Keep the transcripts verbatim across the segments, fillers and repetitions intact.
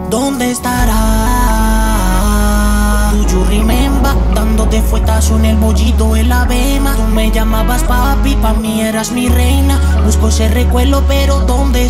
¿dónde estará? Do you remember? Dándote fuetazo en el bollito en la bema. Tú me llamabas papi, pa' mí eras mi reina. Busco ese recuerdo, pero ¿dónde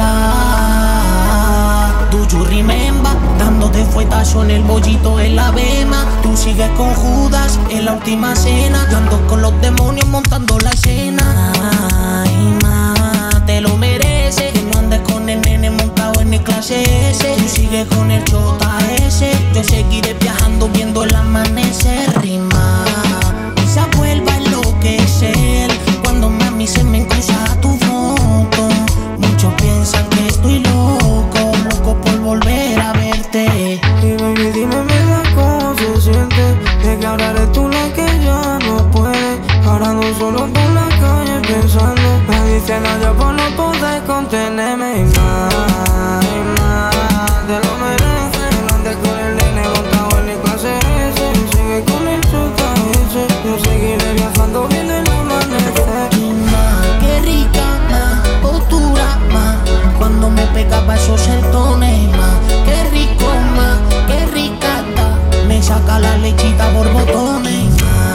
estará? Do you remember? Dándote fuetazo en el bollito en la bema. Tú sigues con Judas en la última cena. Yo ando con los demonios montando la escena. Ay, ma, te lo mereces. Que no andes con el nene montado en el clase S. Tú sigues con el chota ese. Yo seguiré viajando viendo el amanecer. Rima, esa vuelva a enloquecer cuando mami se me cruza tu foto. Muchos piensan que estoy loco, loco por volver a verte. Y baby, dime verdad cómo se siente, de que ahora eres tú la que ya no puede. Parando solo por la calle pensando, me dice nada por no poder contenerme. Y más, y más, te lo mereces. No andes con el nene montado en el clase S. Sigue con el chota ese. Yo seguiré viajando viendo el amanecer. Y más, qué rica, más, postura, más. Cuando me pegaba esos sertones, más. Qué rico, más, qué rica está. Me saca la lechita por botones.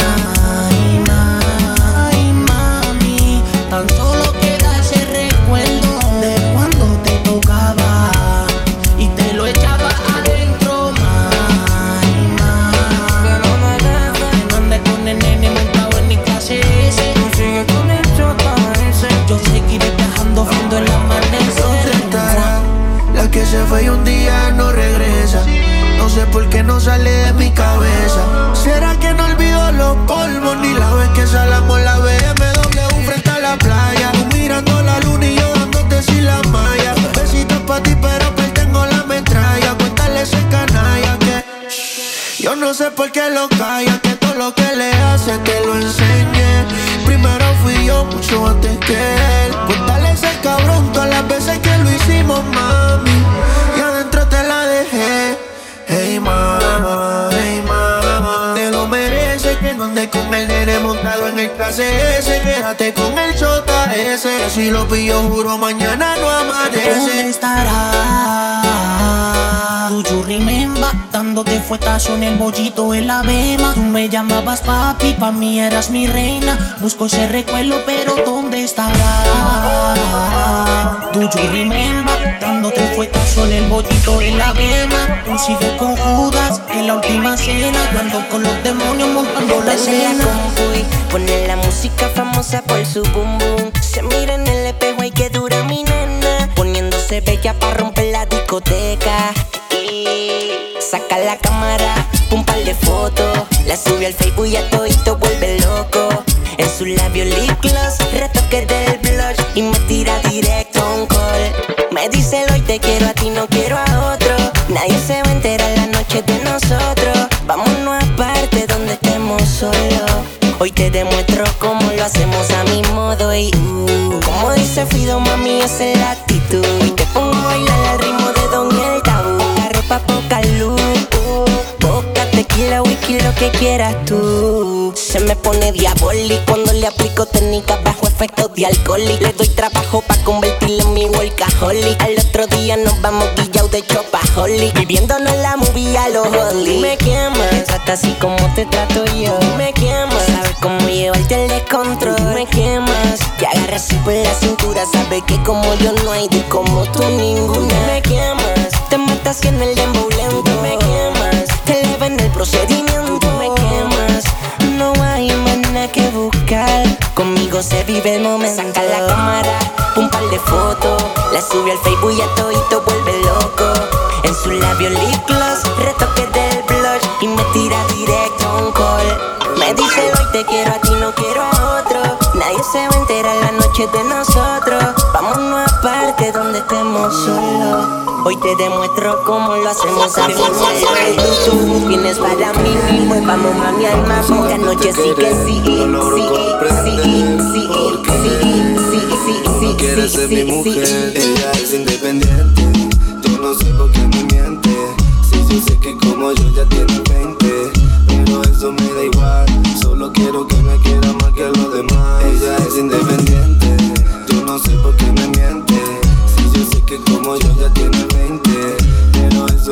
Ay, ma, ay, mami. Tan solo queda ese recuerdo de cuando te tocaba y te lo echaba adentro. Ay, ma, Te lo mereces. que no andes con el nene montado en mi clase S. Tú sigues con el chota ese. Yo seguiré viajando viendo el amanecer. ¿Dónde estará la que se fue y un día no regresa? No sé por qué no sale de mi cabeza. ¿Será que no olvido los polvos ni la vez que salamos la B M W frente a la playa? Tú mirando la luna y yo dándote sin la malla. Besitos pa' ti pero pues tengo la metralla. Cuéntale ese canalla que yo no sé por qué lo calla, que todo lo que le hace te lo enseñé. Primero fui yo mucho antes que él. Cuéntale ese cabrón todas las veces que lo hicimos, mami, y adentro te la dejé. Hey mama, hey mama, te lo mereces. Que no andes con el nene montado en el clase S. Quédate con el chota ese. Si lo pillo juro mañana no ¿Dónde amanece. estará? Do you remember? Dándote fuetazo en el bollito en la bema. Tú me llamabas papi, pa' mí eras mi reina. Busco ese recuerdo, pero ¿dónde estará? Do you remember? Dándote fuetazo en el bollito en la bema. Tú sigues con Judas en la última cena. Yo ando con los demonios montando la escena. Pone la música famosa por su boom boom. Se mira en el espejo y que dura mi nena. Poniéndose bella pa' romper la discoteca. Y saca la cámara, un par de fotos. La sube al Facebook y a todito vuelve loco. En sus labios lip gloss, retoque del blush. Y me tira directo un call. Me dice hoy te quiero a ti, no quiero a otro. Nadie se va a enterar la noche de nosotros. Vámonos aparte donde estemos solos. Hoy te demuestro cómo lo hacemos a mi modo. Y uh, como dice Fido, mami, esa es la actitud. Y te pongo a bailar al ritmo de Don y el Tabú. La ropa poca luz, uh, boca, tequila, whisky, lo que quieras tú. Se me pone diabólico cuando le aplico técnica bajo efectos de alcohol. Y le doy trabajo pa' convertirlo en mi workaholic. Al otro día nos vamos guillados de chopaholic, viviéndonos la movie a los Holly. Me quemas, me trata así como te trato yo. Me quemas, sabes cómo llevarte al descontrol. Me quemas, te agarras así por la cintura. Sabes que como yo no hay de como tú ninguna. Me quemas, te matas en el dembow lento. Me quemas, te eleva en el procedimiento. Me quemas, no hay más nada que buscar. Conmigo se vive el momento. Saca la cámara, un par de fotos. La sube al Facebook y a todito vuelve loco. En sus labios lip gloss, retoque del blush. Y me tira directo un call. Me dice hoy te quiero a ti, no quiero a otro. Nadie se va a enterar la noche de nosotros. Vámonos aparte donde estemos solos. Hoy te demuestro cómo lo hacemos a mi modo. Tú vienes para mí y muevamos mami alma. Esta noche sí que sí, sí, sí, sí, sí, sí, sí, Quieres ser mi mujer, sí. ella es independiente. Yo no sé por qué me miente. Si yo sé que como yo ya tiene veinte, pero eso me da igual. Solo quiero que me quiera más que los demás. Ella es independiente. Yo no sé por qué me miente. Si yo sé que como yo ya tiene veinte, pero eso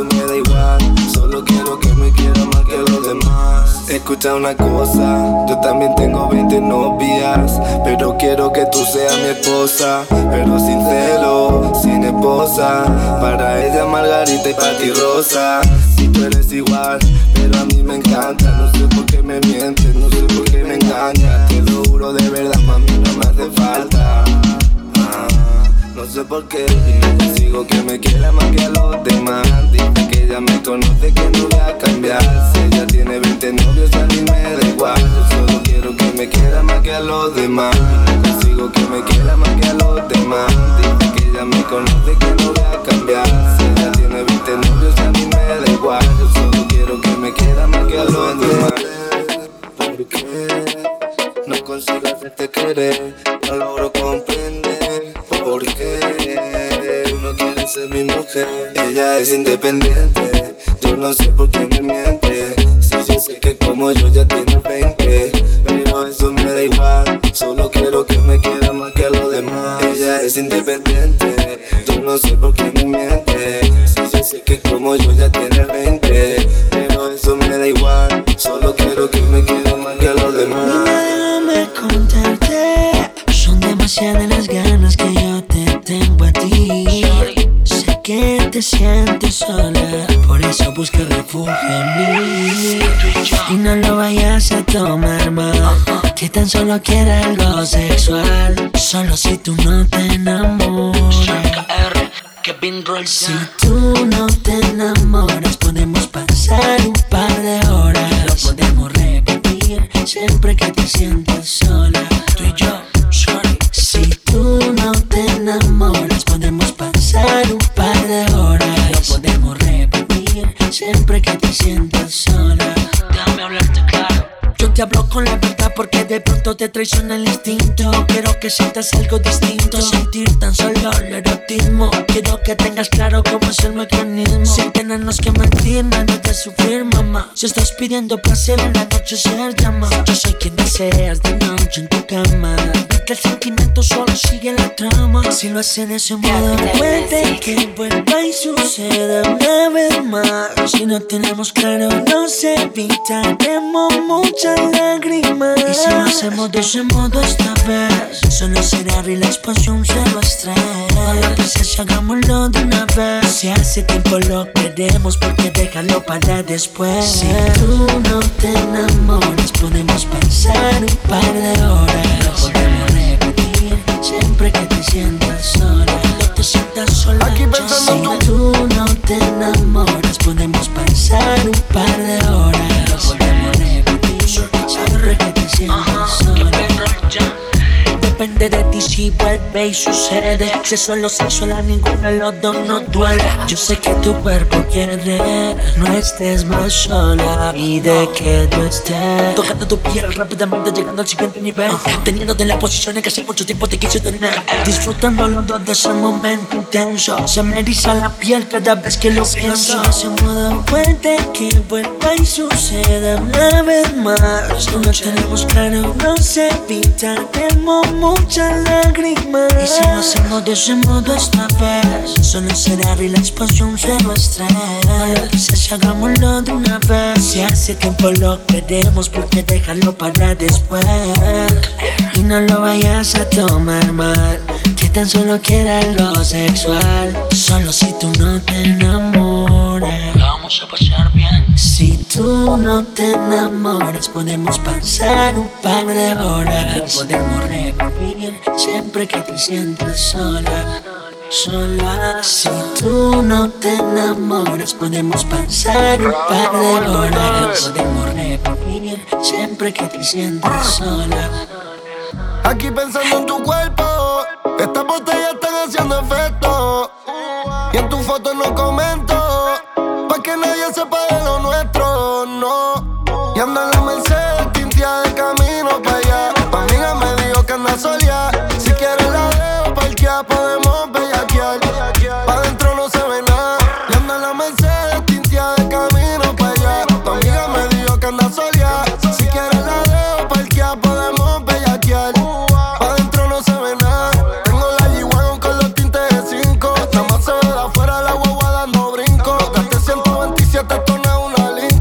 escucha una cosa, yo también tengo veinte novias, pero quiero que tú seas mi esposa, pero sin celo, sin esposa. Para ella Margarita y para ti Rosa. Si tú eres igual, pero a mí me encanta. No sé por qué me mientes, no sé por qué me engañas. Te lo juro de verdad, mami, no me hace falta. ah, No sé por qué, y sigo que me quiera más que a los demás. Dice que ella me conoce, que no voy a cambiar. Si ella tiene veinte novios, a mí me da igual. Yo solo quiero que me quiera más que a los demás. Yo sigo que me quiera más que a los demás. Dice que ella me conoce, que no voy a cambiar. Si ella tiene veinte novios, a mí me da igual. Yo solo quiero que me quiera más que a los demás. ¿Por qué no consigo hacerte querer? No logro comprender por qué tú no quieres ser mi mujer. Ella es independiente, yo no sé por qué me miente. Si yo sé que como yo ya tiene veinte, pero eso me da igual. Solo quiero que me quiera más que a los demás. Ella es independiente, yo no sé por qué me miente. Si yo sé que como yo ya tiene veinte, pero eso me da igual. Solo quiero que me quiera más que a los demás. Déjame contarte, son demasiadas las ganas que yo te tengo a ti. Sé que te sientes sola, por eso busca refugio en mí. Y no lo vayas a tomar mal, que tan solo quiero algo sexual. Solo si tú no te enamoras. Si tú no te enamoras, podemos pasar un par de horas. Lo podemos repetir siempre que te sientas sola. Tú y yo, shorty. Si tú no te enamoras, podemos pasar un par de horas. Lo podemos repetir siempre que te sientas sola. Déjame hablarte claro. Yo te hablo con la verdad porque de pronto te traiciona el instinto. Quiero que sientas algo distinto, sentir tan solo el erotismo. Quiero que tengas claro cómo es el mecanismo, sin tenernos que mentir, nada de sufrir, mamá. Si estás pidiendo placer en la noche, se llama. Yo soy quien deseas de noche en tu cama. Que el sentimiento solo sigue la trama. Si lo haces de ese modo, puede que vuelva y suceda una vez más. Si no tenemos claro, nos evitaremos muchas lágrimas. Y si lo hacemos de ese modo esta vez, solo será relax, pasión, cero estrés. No lo pienses, hagámoslo de una vez. Si hace tiempo lo queremos, porque déjalo para después. Si tú no te enamoras, podemos pasar un par de horas. Lo podemos repetir siempre que te sientas sola. No te sientas sola. Aquí pensando si tú no te enamoras, podemos pasar un par de horas. Lo podemos repetir siempre que te sientas sola. Depende de ti si vuelve y sucede. Si es solo sexual, a ninguno de los dos nos duele. Yo sé que tu cuerpo quiere, no estés más sola. Y de que tú estés tocando tu piel rápidamente, llegando al siguiente nivel. Teniéndote en la posición en que hace mucho tiempo te quise tener. Disfrutando los dos de ese momento intenso. Se me eriza la piel cada vez que lo pienso. De ese modo puede que vuelva y suceda una vez más. No tenemos claro, nos evitaremos muchas lágrimas. Y si lo hacemos de ese modo esta vez, solo será relax, pasión, cero estrés. Quizás hagámoslo de una vez. Si hace tiempo lo queremos, porque déjalo para después. Y no lo vayas a tomar mal, que tan solo quiera algo sexual. Solo si tú no te enamoras, vamos a pasar bien. Si tú no te enamoras, podemos pasar un par de horas. Podemos repetir siempre que te sientas sola. Sola. Si tú no te enamoras, podemos pasar un par de horas. Podemos repetir siempre que te sientas sola. Aquí pensando en tu cuerpo, estas botellas están haciendo efecto. Y en tu foto no comento, pa' que nadie sepa de lo nuestro, no. Y anda en la Mercedes, tintia de camino pa' allá. Tu amiga me dijo que anda sola. Si quieres la dejo parquear, podemos bellaquear. Pa' dentro no se ve nada. Y anda en la Mercedes, tintia de camino pa' allá. Tu amiga me dijo que anda sola. Si quieres la dejo parquear, podemos bellaquear. Pa' dentro no se ve nada. Tengo la G-Wagon con los tintes de cinco. Nada más se ve de afuera la guagua dando brinco. Gasté ciento veintisiete tonas una Lincoln.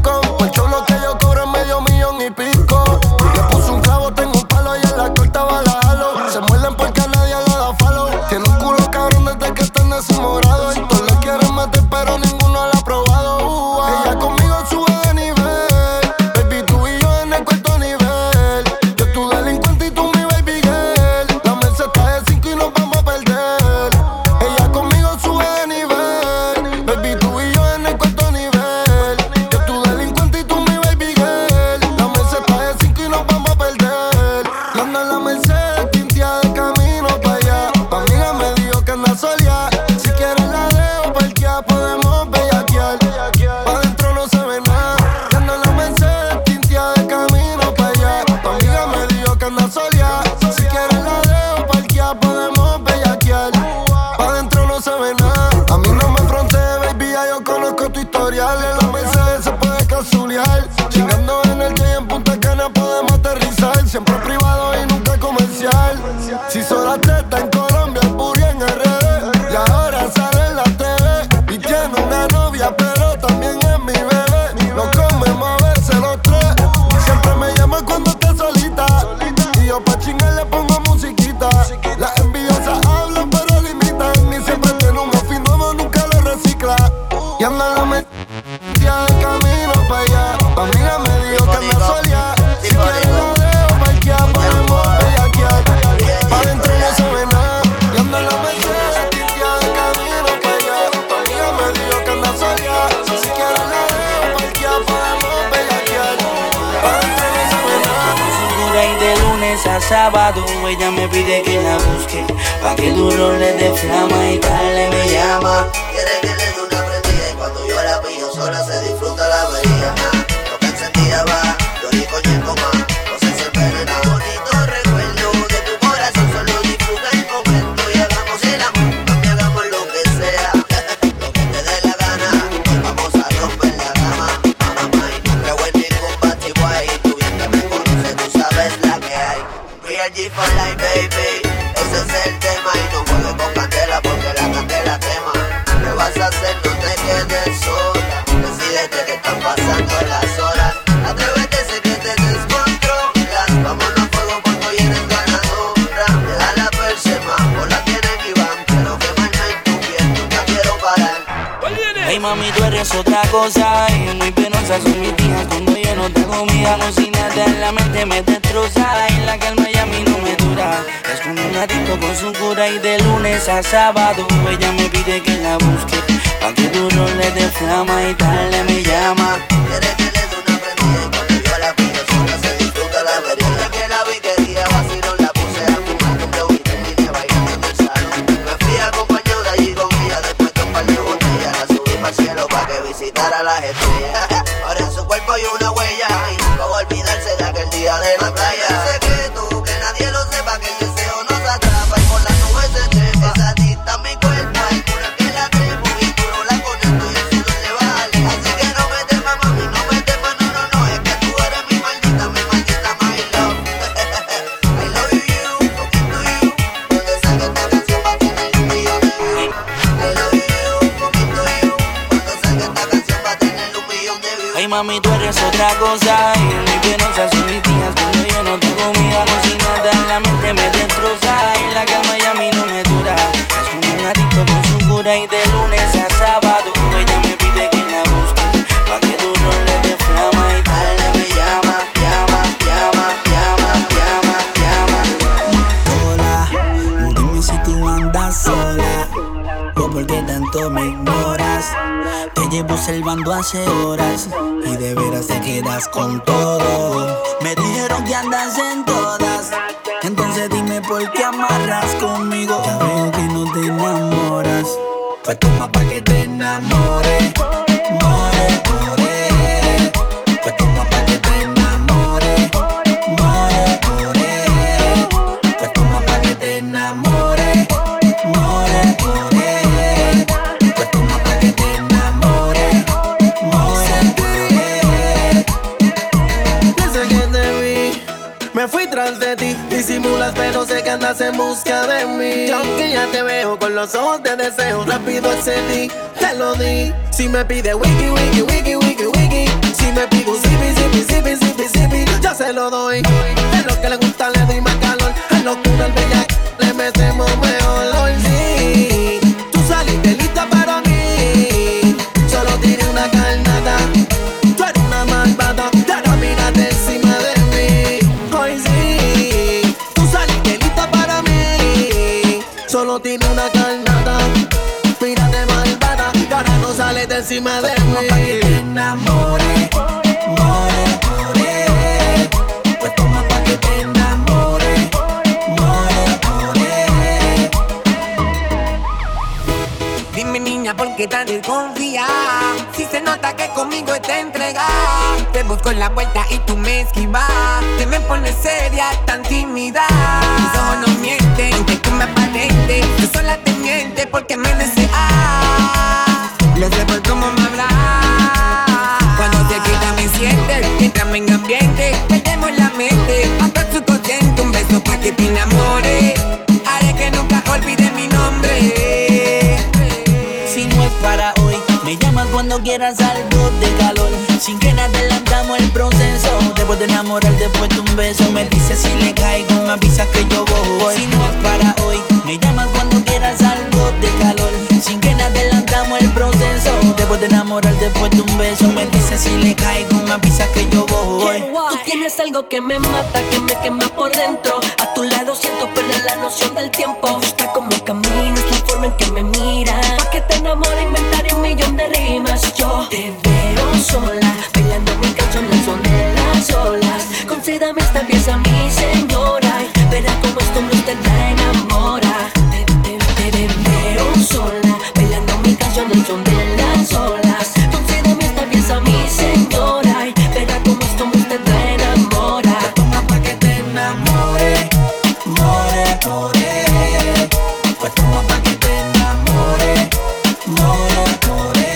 Mercedes tintia de camino pa' allá. Tu amiga me dijo que anda soleada. Si quieres la dejo parquear, podemos bellaquear. Pa' dentro no se ve nada. Y ando en la Mercedes tintia de camino pa' allá. Tu amiga me dijo que anda soleada. Si quieres la dejo parquear, podemos bellaquear. Pa' dentro no se ve nada. A mí no me frontees, baby, ya yo conozco tu historial. En la Mercedes se puede casulear. Chingando en el J en Punta Cana podemos aterrizar. Siempre privado y nunca comercial. Si sola teta en Colombia, el booty en R D. Y ahora sale en la T V. Y tiene una novia, pero también es mi bebé. Nos comemos a verse los tres. Siempre me llama cuando está solita. Y yo pa' chingar le pongo musiquita. Las envidiosas hablan pero limitan. Y siempre tiene un outfit nuevo, nunca lo recicla. Y anda la metida de camino pa' allá. Tu amiga me dijo que anda soleada. Si quieres la dejo parquear, podemos bellaquear. Pa' dentro no se ve nada. Y anda la Mercedes tintia de camino pa' allá. Tu amiga me dijo que anda soleada. Si quieres la dejo parquear, podemos bellaquear. Pa' dentro no se ve nada. Segura y de lunes a sábado ella me pide que la busque, pa' que duro le dé flama y tarde me llama. Quiere que le dé una prendida y cuando yo la pillo sola se disfruta la avería. Lo que encendida va, yo ni coñeco más. No sé si envenena bonito recuerdo de tu corazón. Solo disfruta el momento y hagamos el amor, mami, hagamos lo que sea. Lo que te dé la gana, vamos a romper la cama. Mamá, y no creo en ningún bati guay. Tú bien que me conoces, tú sabes la que hay. Real G for life, baby. Ese es el tema y no juegues con candela porque la candela quema. ¿Qué vas a hacer? No te quedes sola. Decídete que están pasando las horas. Atrévete, sé que te descontrolas. Vámonos a fuego cuando vienes ganadora. Deja la persema, o la tienen y van. Quiero quemarme en tu piel, nunca quiero parar. Hey mami, tú eres otra cosa y muy penosa son mis días cuando yo no tengo comida. Cocinada en la mente me destroza y la calma ya a mí no me dura. Es como un gatito con su cura y de lunes a sábado ella me pide que la busque, pa' que duro le dé flama y tarde me llama. Quiere que le dé una prendida y cuando yo la pillo sola se disfruta la avería. Que la vi quería vacilón, la puse a fumar un blow y terminé bailando en el salón. Me fui acompañado de allí con ella, después de un par de botellas la subí pa'l cielo pa' que visitara las estrellas. Ahora en su cuerpo hay una huella y nunca voy a olvidarse de aquel día de la playa. Sé que tú, que nadie lo sepa, que el deseo nos atrapa y por las nubes se trepa. Esa dicta mi cuerpo, hay cura que la tremo y tú no la conecto y el sudor le vale. Así que no me temas, mami, no me temas, no, no, no. Es que tú eres mi maldita, mi maldita, my love. I love you, fucking to you. Donde salga esta canción va a tener un millón de views. I love you, fucking to you. Cuando salga esta canción va a tener un millón de views. Hey mami, tú eres otra cosa y muy penosa son mis días cuando yo no tengo comida. Cocinada en la mente me destroza y la calma ya a mí no me dura. Es como un gatito con su cura y de lunes a sábado ella me pide que la busque, pa' que duro le dé flama y tarde me llama, llama, llama, llama, llama, llama. Hola, dime si tú andas sola o por qué tanto me ignoras. Te llevo observando hace horas y de veras te quedas con todo. Me dijeron que andas en todas, entonces dime por qué amarras conmigo. Ya veo que no te enamoras, pues toma pa' que te enamore. More, more, pues toma pa' que te enamore. More, more, pues toma pa' que te enamore. More, more, pues toma pa' que te enamore. More, more. Desde que te vi, me fui tras de ti. Disimulas pero sé que andas en busca de mí. Y aunque ya te veo con los ojos de deseo, rápido accedí, te lo di. Si me pide wiki, wiki, wiki, wiki, wiki. Si me pide zipi, zipi, zipi, zipi, zipi, yo se lo doy. Es lo que le gusta, le doy más calor. En locura el bella le metemos mejor. Hoy sí, tú saliste lista para mí. Solo tiré una carnada. Tú eres una malvada, pero mírate encima de mí. Hoy sí, tú saliste lista para mí. Solo tiré una carnada. Mírate malvada, y ahora no sales de encima de mí. Pa' que te enamore. More, more, pues toma pa' que te enamore. que tan desconfía. Si se nota que conmigo está entregada, te busco en la vuelta y tú me esquivas. Te me pones seria, tan tímida. Mis ojos no mienten, aunque tú me aparentes. Yo sola te miente porque me deseas. Lo sé por cómo me hablas. Cuando te quita me sientes, entrame en ambiente, perdemos la mente. Hasta su consciente, un beso pa' que te enamore. Haré que nunca olvides mi nombre. Si no es para hoy, me llamas cuando quieras algo de calor. Sin que nada adelantamos el proceso. Después de enamorar, después de un beso, me dices si le caigo, me avisas que yo voy. Si no es para hoy, me llamas cuando quieras algo de calor. Sin que nada adelantamos el proceso. Después de enamorar, después de un beso, me dices si le caigo, me avisas que yo voy. Tú tienes algo que me mata, que me quema por dentro. A tu lado siento perder la noción del tiempo. Me gusta cómo caminas, la forma en que me miras. Pa' que te enamore inventaré un millón de rimas. Yo te veo sola, bailando mi canción al son de las olas. Concédame esta pieza, mi señora. Verás cómo esto no te la enamora. Te, te, te, te veo sola, bailando mi canción al son de las olas. Concédame esta pieza, mi señora. Verás cómo esto no te la enamora. Te ponga pa' que te enamore, more, more. Pues toma pa' que te enamore, more, more.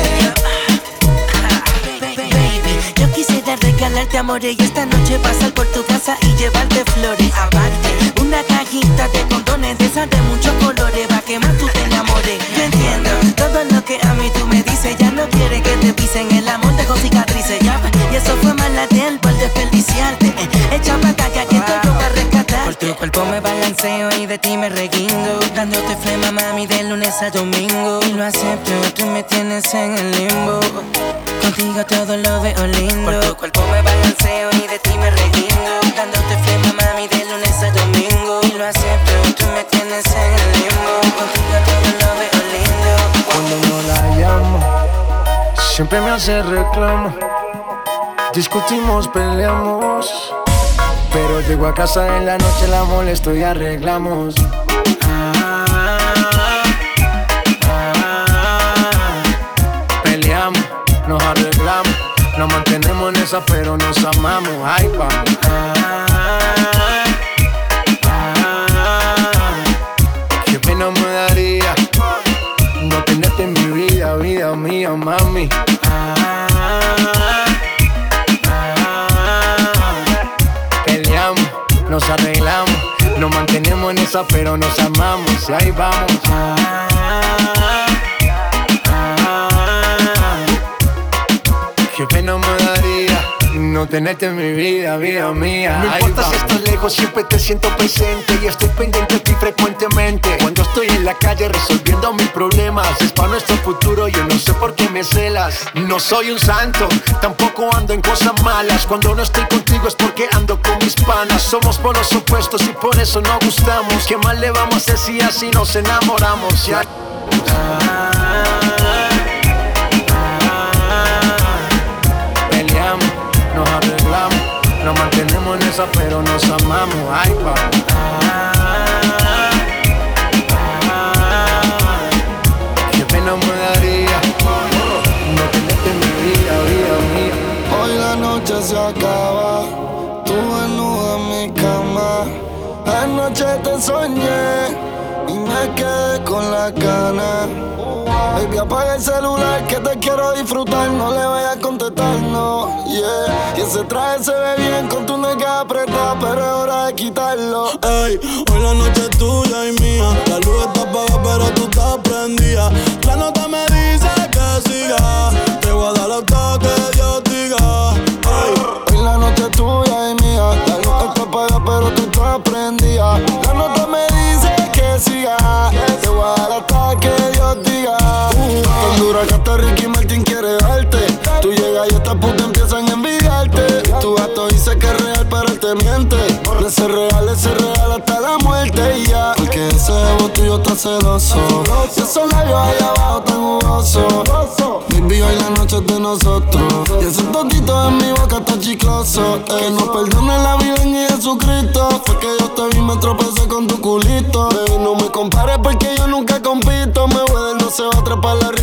Baby, yo quisiera regalarte amores y esta noche pasar por tu casa y llevarte flores. Aparte, una cajita de condones de esas de muchos colores, pa' que más tú te enamores. Yo entiendo todo lo que a mí tú me dices. Ya no quiere que te pisen, el amor dejó cicatrices, ya. Y eso fue mala de él por desperdiciarte. eh, Echa batalla que estoy yo para rescatar. Por tu cuerpo me balanceo y de ti me reguindo, dándote flema, mami, de lunes a domingo. Y lo acepto, tú me tienes en el limbo. Contigo todo lo veo lindo. Por tu cuerpo me balanceo y de ti me reguindo, dándote flema, mami, de lunes a domingo. Y lo acepto, tú me tienes en el limbo. Contigo todo lo veo lindo. Cuando no la llamo, siempre me hace reclamo. Discutimos, peleamos, pero llego a casa en la noche, la molesto y arreglamos. Ah, ah, peleamos, nos arreglamos, nos mantenemos en esa, pero nos amamos. Ay, vamos. Ah, ah, qué pena me daría no tenerte en mi vida, vida mía, mami. Ah, nos arreglamos, nos mantenemos en esa, pero nos amamos. Y ahí vamos. Ah, ah, ah, qué pena me daría no tenerte en mi vida, vida mía. No ahí importa vamos. Si estás lejos, siempre te siento presente y estoy pendiente de ti frecuentemente. Cuando estoy en la calle resolviendo mis problemas, es para nuestro futuro, yo no sé por qué me celas. No soy un santo, tampoco ando en cosas malas. Cuando no estoy contigo es porque ando con mis panas. Somos polos opuestos y por eso no gustamos. ¿Qué más le vamos a hacer si así nos enamoramos? Ya. Ah, nos arreglamos, nos mantenemos en esa, pero nos amamos. Ay, pa. Ah, ah, qué pena me daría no tenerte en mi vida, vida mía. Hoy la noche se acaba, tú desnuda en mi cama. Anoche te soñé y me quedé con la gana. Baby, apaga el celular que te quiero disfrutar. No le vayas a contestar, no, yeah. Y ese traje se ve bien con tu nega apretada, pero es hora de quitarlo. Ey, hoy la noche es tuya y mía. La luz está apagada pero tú estás prendida. La nota me dice que siga. Te voy a dar hasta que Dios diga. Ey. Hoy la noche es tuya y mía. La luz está apagada pero tú estás prendida. La nota me dice que siga. Te voy a dar hasta que Dios diga. Uh, tan dura que hasta Ricky Martin quiere darte. Tú llegas y estas putas empiezan a envidiarte. Tu gato dice que es real pero él te miente. De ser real, de ser real hasta la muerte y ya. Porque ese ego tuyo está celoso y esos labios ahí abajo tan jugosos. Baby, hoy la noche es de nosotros y ese totito en mi boca está chicloso. Que nos perdone la vida en Jesucristo. Fue que yo te vi, me tropecé con tu culito. Baby, no me compares porque yo nunca compito. Me voy del no se va a trepar la rincón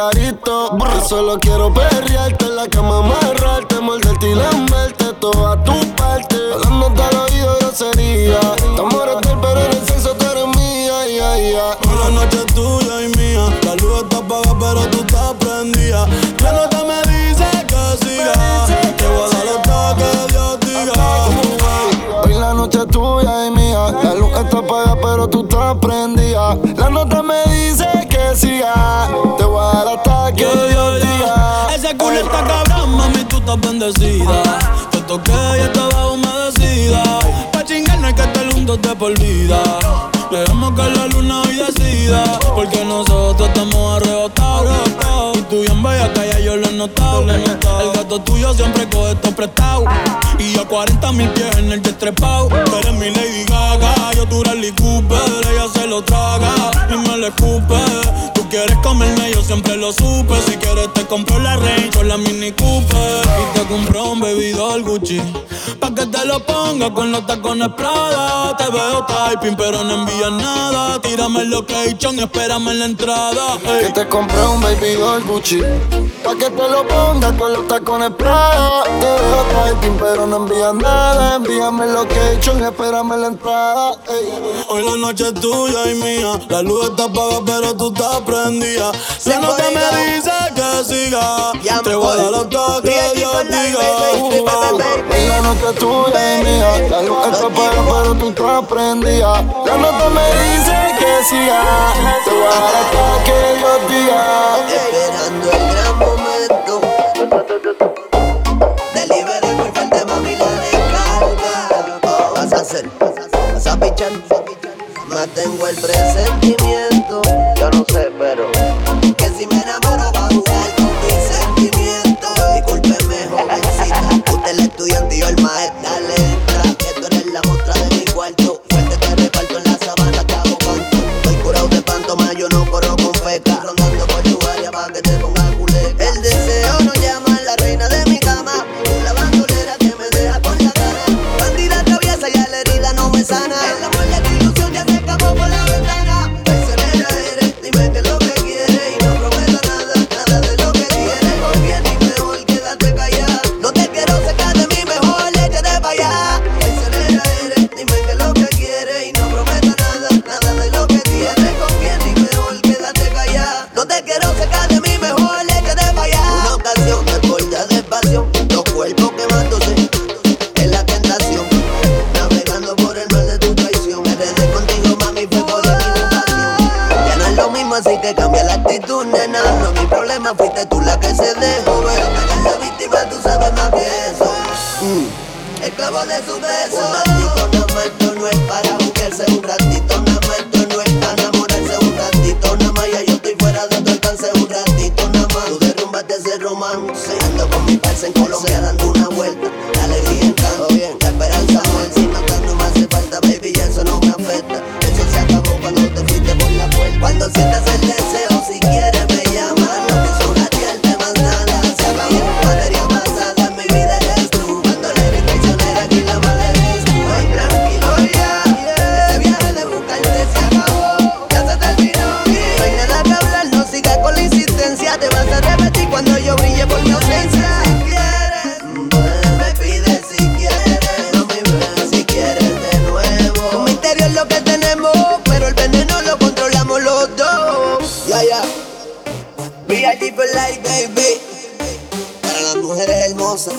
carito. Yo solo quiero perrearte en la cama, amarrarte, morderte y lamberte toda tu parte. Hablándote al oído grosería. Te amores del pero en el sexo tú eres mía, ya, ya. Hoy la noche es tuya y mía. La luz está apagada pero tú estás prendida. La nota me dice que siga. Te voy a dar hasta que Dios diga. Hoy la noche es tuya y mía. La luz está apagada pero tú estás prendida. La nota me dice que siga. Te voy a dar hasta que Dios diga. Ese culo está cabrón, mami, tú estás bendecida. Te toqué y estaba humedecida. Pa' chingar no hay que estar juntos de por vida. Dejemos que la luna hoy decida. Porque nosotros estamos arrebatados. Y tú bien bella que ya yo lo he notado. El gato tuyo siempre coge esto prestado. Y yo cuarenta mil pies en el destrepado. Tú eres mi Lady Gaga, yo tu Rally Cooper. Ella se lo traga y me le escupe. Tú quieres comerme, yo siempre lo supe. Si quieres te compro la Range o la Mini Cooper. Y te compro un baby doll Gucci pa' que te lo ponga con los tacones Prada. Te veo typing pero no envías nada. Tírame el location y espérame en la entrada. Ey. Que te compré un baby doll Gucci pa' que te lo ponga con los tacones Prada. Te veo typing pero no envías nada. Envíame el location y espérame en la entrada. Ey. Hoy la noche es tuya y mía. La luz está apagada pero tú estás prendida. La nota me dice que siga. Te voy a dar hasta que Dios diga. Hoy la noche es tuya y mía. La luz está apagada pero tú estás prendida. La nota me dice que siga. Te voy a dar hasta que Dios diga. Esperando el gran momento de liberar muy fuerte, mami, la descarga. Oh, vas a hacer, vas a pichar. Más tengo el presentimiento. Yo no sé, pero que si me enamoro va a jugar con mis sentimientos. Discúlpeme, jovencita, usted es la estudiante y yo el maestro. Dale, entra, que tú eres la muestra de mi cuarto. Fuerte te reparto en la sabana, te hago canto. Estoy curado de pantoma, yo no corro con feca. Rondando por tu área pa' que te ponga culeca. El deseo no llama a la reina de mi cama. Una bandolera que me deja con la cara. Bandida traviesa y la herida no me sana. El amor de tu ilusión ya se escapó por la ventana. Traicionera eres, dime qué es lo que quieres. Y no prometo nada, nada de lo que quieres. Conviene y mejor quédate callada. No te quiero sacar de mí, mejor échate pa' allá. Traicionera eres, dime qué es lo que quieres. Y no prometo nada, nada de lo que quieres. Conviene y mejor quédate callada. No te quiero sacar de mí, mejor échate pa' allá. Una ocasión desbordada de pasión. Los cuerpos quemándose en la tentación. Navegando por el mar de tu traición. Me redé contigo, mami, fue por equivocación. Ya no es lo mismo, así que cambia la actitud, nena. No es mi problema, fuiste tú la que se dejó ver. La víctima, tú sabes más que eso. Mm. El clavo de su beso. Un ratito nada más, esto no es para jugarse. Un ratito nada más, esto no es para enamorarse. Un ratito nada más, ya yo estoy fuera de tu alcance. Un ratito nada más, tú derrumbaste ese romance. Ando con mi parce en Colombia dando una vuelta. La alegría encanto, bien, la esperanza muere. Si notas no me hace falta, baby, ya eso no me afecta. Eso se acabó cuando te fuiste por la puerta. Cuando sientas el deseo, si quieres me llamas. No pienso gatearte más nada. Se acabó, materia pasada, en mi vida eres tú. Cuando le eres traicionera, aquí la mala eres tú. Ay, tranquilo ya, ese viaje de buscarte se acabó. Ya se terminó, no hay nada que hablar, no sigas con la insistencia. Te vas a repetir cuando yo brille por mi ausencia. Si quieres, me pides si quieres. No me ves si quieres de nuevo. Un misterio es lo que tenemos, pero el veneno lo controlamos los dos. Ya, ya. V I P for life, baby. Para las mujeres hermosas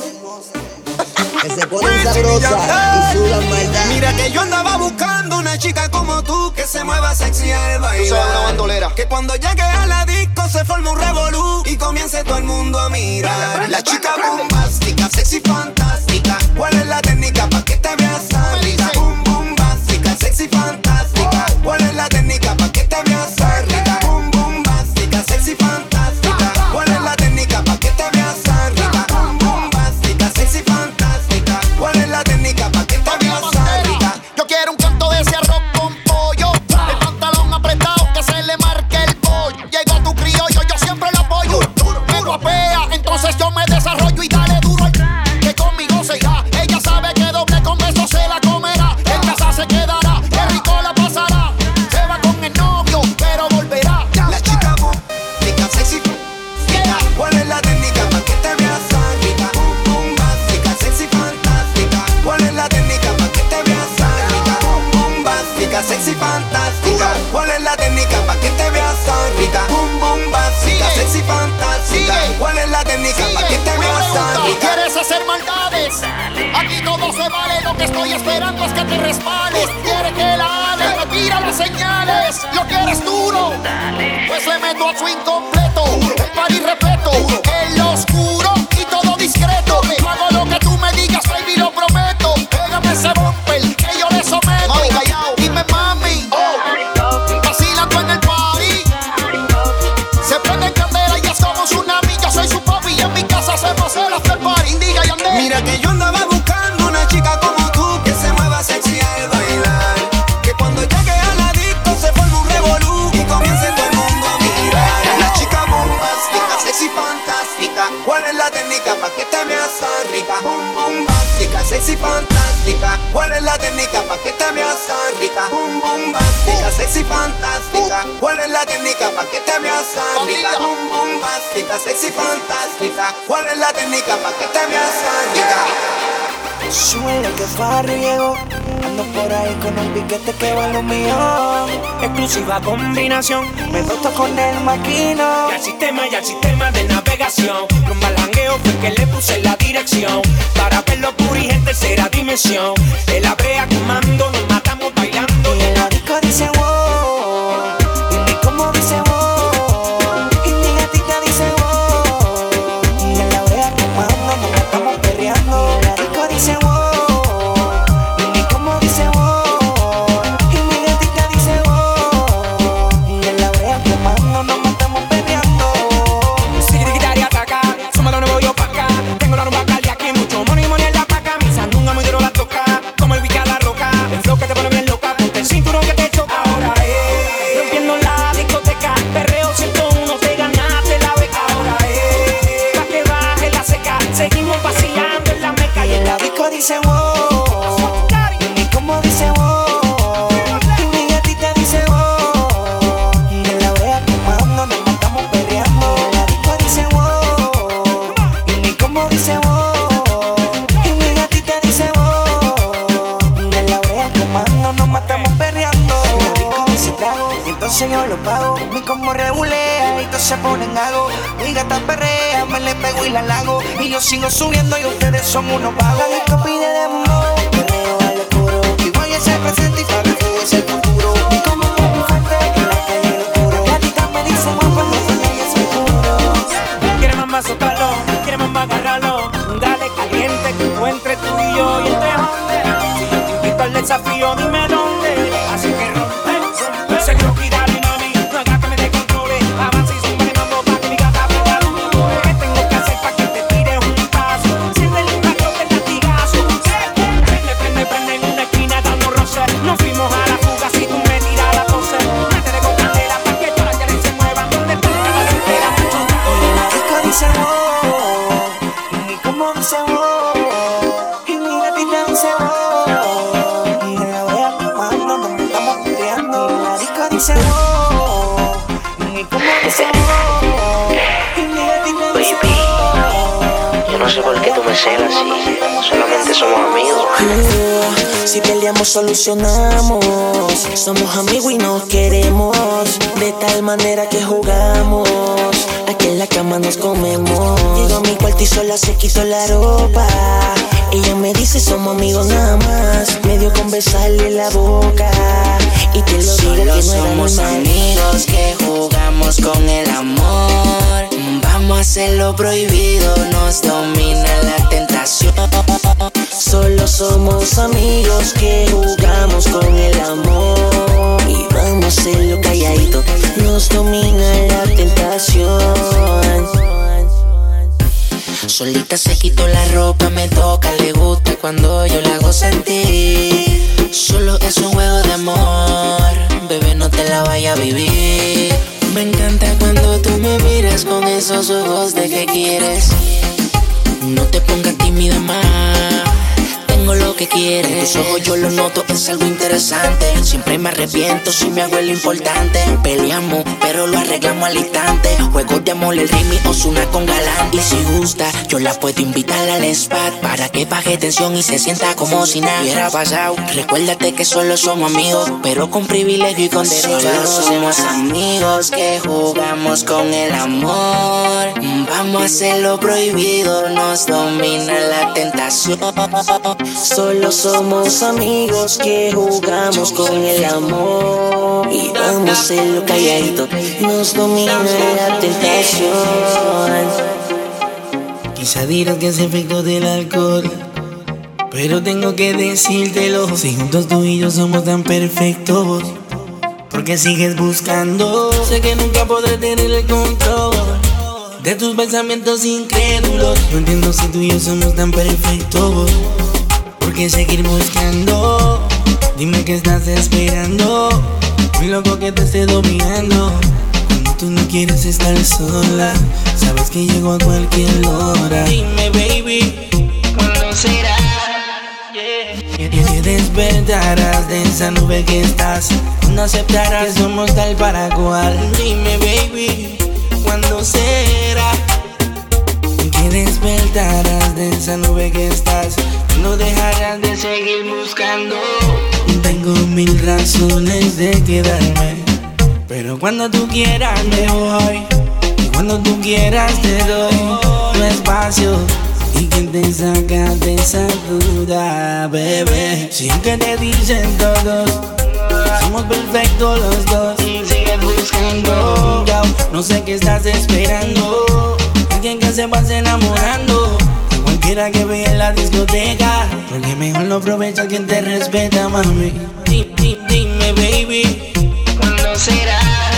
que se ponen sabrosas y sudan maldad. Mira que yo andaba buscando una chica como tú que se mueva sexy al bailar. Tú sabes, una bandolera. Que cuando llegue a la disco se forme un revolú y comience todo el mundo a mirar. La chica bombástica, sexy, fantástica. ¿Cuál es la técnica pa' que te veas rica? Boom, boom, básica, sexy, fantástica. ¿Cuál es la técnica pa' que te veas rica? Boom, boom, básica, sexy, fantástica. ¿Cuál es la técnica pa' que te veas rica? Boom, boom, básica, sexy, fantástica. ¿Cuál es la técnica pa' que te veas rica? Yo quiero un canto de ese arroz con pollo. El pantalón apretado que se le marque el pollo. Llega tu criollo, yo siempre lo apoyo. Me guapea, entonces yo me desarrollo y dale duro al que conmigo se irá. Ella sabe que doble con beso se la comerá. En casa se quedará, qué rico la pasará. Se va con el novio, pero volverá. La chica bombástica, sexy, la técnica pa' que te veas tan rica? ¿Quieres hacer maldades? Aquí todo se vale, lo que estoy esperando es que te resbales. Quiere que la ale, me tira las señales. Lo quieres duro, pues le meto a su incompleto. El party repleto, en lo oscuro y todo discreto. Yo hago lo que tú me digas, baby, lo prometo. Pégame ese bumper, que yo le someto. Mami, callao, dime mami, oh. Vacilando en el party, se prende en candela y es como tsunami. Yo soy su papi y en mi casa hacemos el after party. Diga y ande. Mira que yo andaba buscando una chica como tú que se mueva sexy al bailar. Que cuando llegue a la disco se forme un revolú y comience todo el mundo a mirar. La chica bombástica, sexy fantástica. ¿Cuál es la técnica pa' que te veas tan rica? Boom, bombástica, sexy fantástica. ¿Cuál es la técnica pa' que te veas tan rica? Boom, bombástica, sexy fantástica. ¿Cuál es la técnica pa' que te veas tan rica? Boom, bombástica, sexy fantástica. ¿Cuál es la técnica pa' que te veas tan rica? Suele que farro llego, ando por ahí con un piquete que vale un millón. Exclusiva combinación, me doto con el maquino. Y al sistema, y al sistema de navegación. Rumba al jangueo fue que le puse la dirección. Para verlo puro y en tercera dimensión. De la brea comando, nos matamos bailando. Y en la disco dice wow, y mi combo dice wow, y mi gatita dice wow. Y en la brea comando, nos matamos perreando. Y en la disco dice wow, y mi combo dice wow, y mi gatita dice wow. Y en la brea comando, nos matamos perreando. Sigue quitar y ataca, súmalo nuevo yo pa' acá. Tengo la rumba calia aquí, mucho money, money en la placa. Mi sandunga muy duro la toca, como el bica a la roca. El flow que te pone bien loca, ponte el cinturón que te choca. Ahora es rompiendo la discoteca, perreo ciento uno, te ganaste la beca. Ahora es pa' que baje la seca, seguimos vacilando en la meca. Y en la disco dice wow, y mi combo dice wow, y mi gatita dice wow. Y en la brea comando, nos matamos perreando. Y en la disco dice wow, y mi combo dice wow, y mi gatita dice wow. Y en la brea comando, nos matamos perreando. Y la disco dice trago, y entonces yo lo pago. Mi combo regulea y todos se ponen hago. Mi gata perrea, me le pego y la lago. Y yo sigo subiendo y ustedes son unos vagos. La disco pide dembow, perreo al oscuro. Y voy a ser presente y para que es el futuro. Y como es muy fuerte en la calle lo juro. La tita me dice muy cuando ella es seguro. Quiere más sótalo, quiere más agarrarlo. Dale caliente que tú entre tú y yo. Y entre dónde, si yo te invito al desafío, dime dónde. Así que rompe, rompe. Seguro que dale mami, no hagas que me descontrole. Avanza y zumba de mambo pa' que mi gata aprenda los motores. ¿Qué tengo que hacer pa' que te tires un paso? Siente el impacto del latigazo. Prende, prende, prende en una esquina dando roce. Nos fuimos a la fuga si tú me tiras la pose. Métele con candela pa' que todas las llaves se muevan. Donde tú la soltera mucho. Y en la disco dice wow, y mi combo dice wow, y mi gatita dice wow. Y en la brea comando, nos estamos perreando. Y en la disco dice wow, y mi combo dice wow, y mi gatita dice wow. Yo no sé por qué tú me celas así, solamente somos amigos. Uh, si peleamos solucionamos, somos amigos y nos queremos, de tal manera que jugamos, aquí en la cama nos comemos. Llego a mi cuarto y sola se quitó la ropa, ella me dice somos amigos nada más, me dio con besarle la boca y te lo digo que no somos amigos que jugamos con el amor. Vamos a hacer lo prohibido, nos domina la tentación. Solo somos amigos que jugamos con el amor y vamos a hacer lo calladito, nos domina la tentación. Solita se quitó la ropa, me toca, le gusta cuando yo la hago sentir. Solo es un juego de amor, bebé no te la vaya a vivir. Me encanta cuando tú me miras con esos ojos de que quieres. No te pongas tímida más, tengo lo que que quieres. En tus ojos yo lo noto, es algo interesante. Siempre me arrepiento si me hago el importante. Peleamos, pero lo arreglamos al instante. Juegos de amor, el ritmo Ozuna con Galán. Y si gusta, yo la puedo invitar al spa para que baje tensión y se sienta como si nada hubiera pasado. Recuérdate que solo somos amigos, pero con privilegio y con derecho. Solo somos amigos que jugamos con el amor. Vamos a hacer lo prohibido, nos domina la tentación. Solo somos amigos que jugamos con el amor. Y vamos a hacerlo calladito, nos domina la tentación. Quizá dirás que es efecto del alcohol, pero tengo que decírtelo. Si juntos tú y yo somos tan perfectos, porque sigues buscando. Sé que nunca podré tener el control de tus pensamientos incrédulos. No entiendo si tú y yo somos tan perfectos, porque seguir buscando. Dime qué estás esperando, muy loco que te esté dominando. Cuando tú no quieres estar sola, sabes que llego a cualquier hora. Dime baby, ¿cuándo será? Yeah. Y despertarás de esa nube que estás, no aceptarás que somos tal para cual. Dime baby, ¿cuándo será? Que despertarás de esa nube que estás, no dejarás de seguir buscando. Tengo mil razones de quedarme, pero cuando tú quieras me voy, y cuando tú quieras te doy tu espacio. ¿Y quién te saca de esa duda, bebé? Siempre te dicen todos, somos perfectos los dos, y sigues buscando. Yo no sé qué estás esperando, alguien que se pase enamorando, cualquiera que vea en la discoteca, porque mejor lo aprovecha quien te respeta, mami. Dime baby, ¿cuándo será?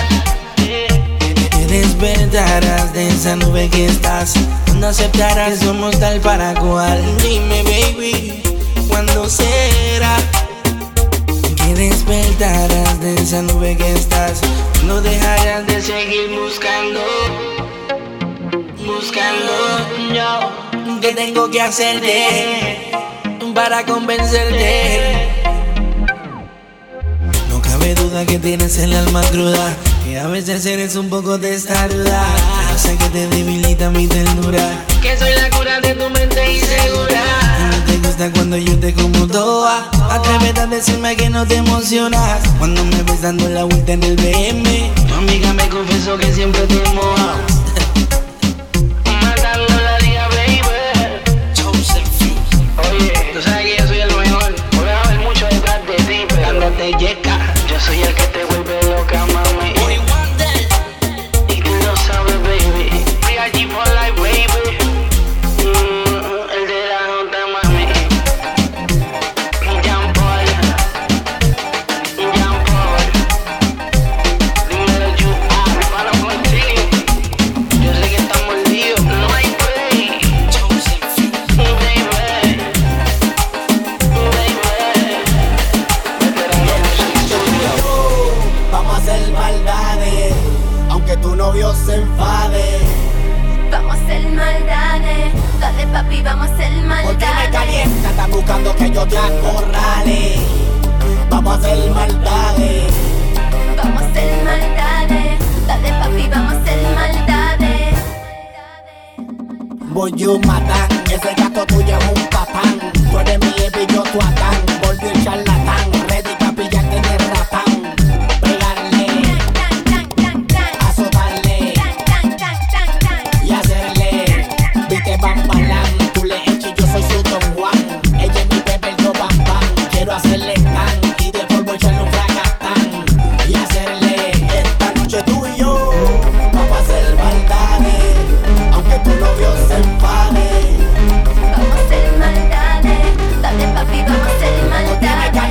Que despertarás de esa nube que estás, no aceptarás que somos tal para cual. Dime baby, ¿cuándo será? Que despertarás de esa nube que estás, no dejarás de seguir buscando. Buscando yo, ¿qué tengo que hacerte para convencerte? No cabe duda que tienes el alma cruda, que a veces eres un poco testaruda. Yo sé que te debilita mi ternura, que soy la cura de tu mente insegura. No te gusta cuando yo te como toda, atrévete a decirme que no te emocionas cuando me ves dando la vuelta en el B M. Tu amiga me confesó que siempre te moja. Tú sabes que yo soy el mejor, voy a ver mucho detrás de ti, pero dándote yeca, yo soy el que te vuelve loca, mami. Y tú lo sabes, baby. Free I G for life, baby. Mm, el de la nota, mami. Jean Paul, Jean Paul. Dímelo, you are para contigo. Yo sé que estás mordido, no hay play. Aunque tu novio se enfade, vamos a hacer maldades. Dale papi, vamos a hacer maldades. porque me calienta, están buscando que yo te acorrale. Vamos a hacer maldades. Vamos a hacer maldades. Dale papi, vamos a hacer maldades. Voy yo matan, ese gato tuyo es un patán. Tú eres mi Evi, yo tu Adán. Volví el charlatán, ready pa' pillarte en el ratán. Pegarle, azotarle y hacerle. Viste bambalán, tú le echas y yo soy su Don Juan. Ella es mi bebé, el do bam bam. Quiero hacerle tan y de polvo echarle un fracatán y hacerle. Esta noche tú y yo vamos a hacer maldades, aunque tu novio se enfade. Vamos a hacer maldades. Dale papi, vamos a hacer maldades.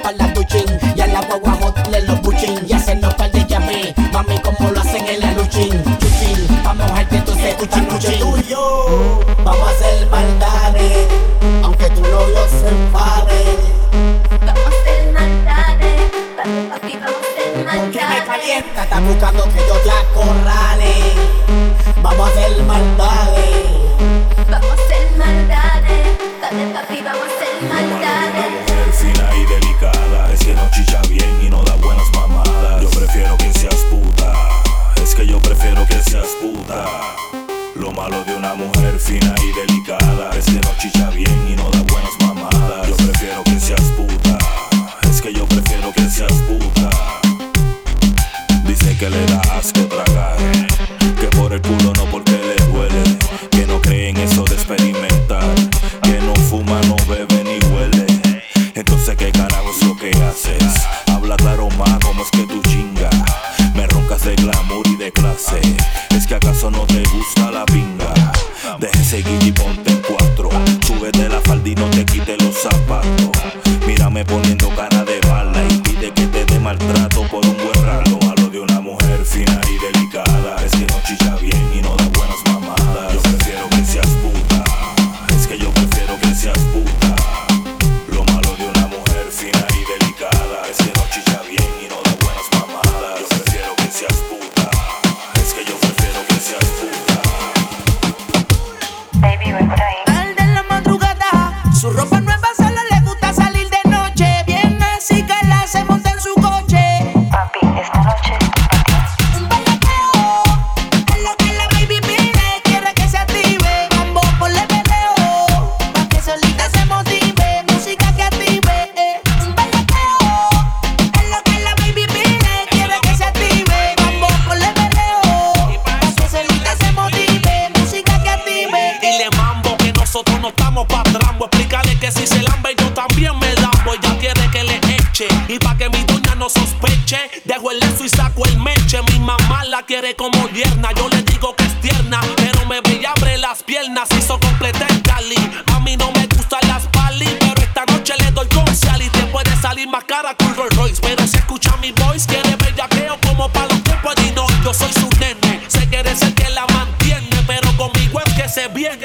pa' la duchin. Y a la guagua hot le los buchin. Y hacernos par de llame, mami, como lo hacen en la luchin. Chuchin, pa' mojarte entonces cuchin, cuchin. Tú y yo vamos a hacer maldades, aunque tu novio se enfade. Vamos a hacer maldades, papi, vamos a hacer maldades. Porque me calienta, está buscando que yo la corrale. Vamos a hacer maldades. Vamos a hacer maldades, dale papi, vamos a hacer maldades. Una mujer fina y delicada, es que no chicha bien y no da buenas mamadas. Yo prefiero que seas puta, es que yo prefiero que seas puta. Lo malo de una mujer fina y delicada es que no chicha bien y no da buenas mamadas. Yo prefiero que seas puta, es que yo prefiero que seas puta. Dice que le da asco tragar, que por el culo no porque le duele, que no cree en eso de experimentar, que no fuma, no bebe ni huele. Entonces qué carajo es lo que haces, habla claro más, como es que tú chinga. Me roncas de glamour y de clase, es que acaso no te gusta la pinga. Deje seguir y ponte en cuatro, súbete la falda y no te quites los zapatos. Mírame poniendo cara de bala y pide que te dé maltrato por un buen rato. Lo malo de una mujer fina y delicada es que no chicha bien y no da buenas mamadas. Yo prefiero que seas puta, es que yo prefiero que seas puta. Lo malo de una mujer fina y delicada es que no chicha bien y no da buenas mamadas. Yo prefiero que seas puta, es que yo prefiero que seas puta. Baby, voy por ahí. Al de la madrugada, su ropa nueva solo le gusta salir de noche. Viene así que la se monta en su coche. Papi, esta noche Un bellaqueo es lo que la baby pide. Quiere que se active, mambo por el peleo, pa' que solita se motive, música que active. eh. Un bellaqueo es lo que la baby pide. Quiere que se active, mambo por el peleo, pa' que solita se motive, música que active. Dile mambo que nosotros no estamos pa' trambo. Explícale que si se lambe yo también me lambo. Ella quiere que le eche y pa' que mi doña no sospeche, dejo el lezo y saco el meche. Mi mamá la quiere como yerna, yo le digo que es tierna, pero me ve y abre las piernas. Hizo completa en Cali, a mí no me gustan las pali, pero esta noche le doy con y te puede salir más cara que un Rolls Royce. Pero si escucha mi voice, quiere bellaqueo como pa' los tiempos de no. Yo soy su nene, se quiere ser que la mantiene, pero conmigo es que se viene.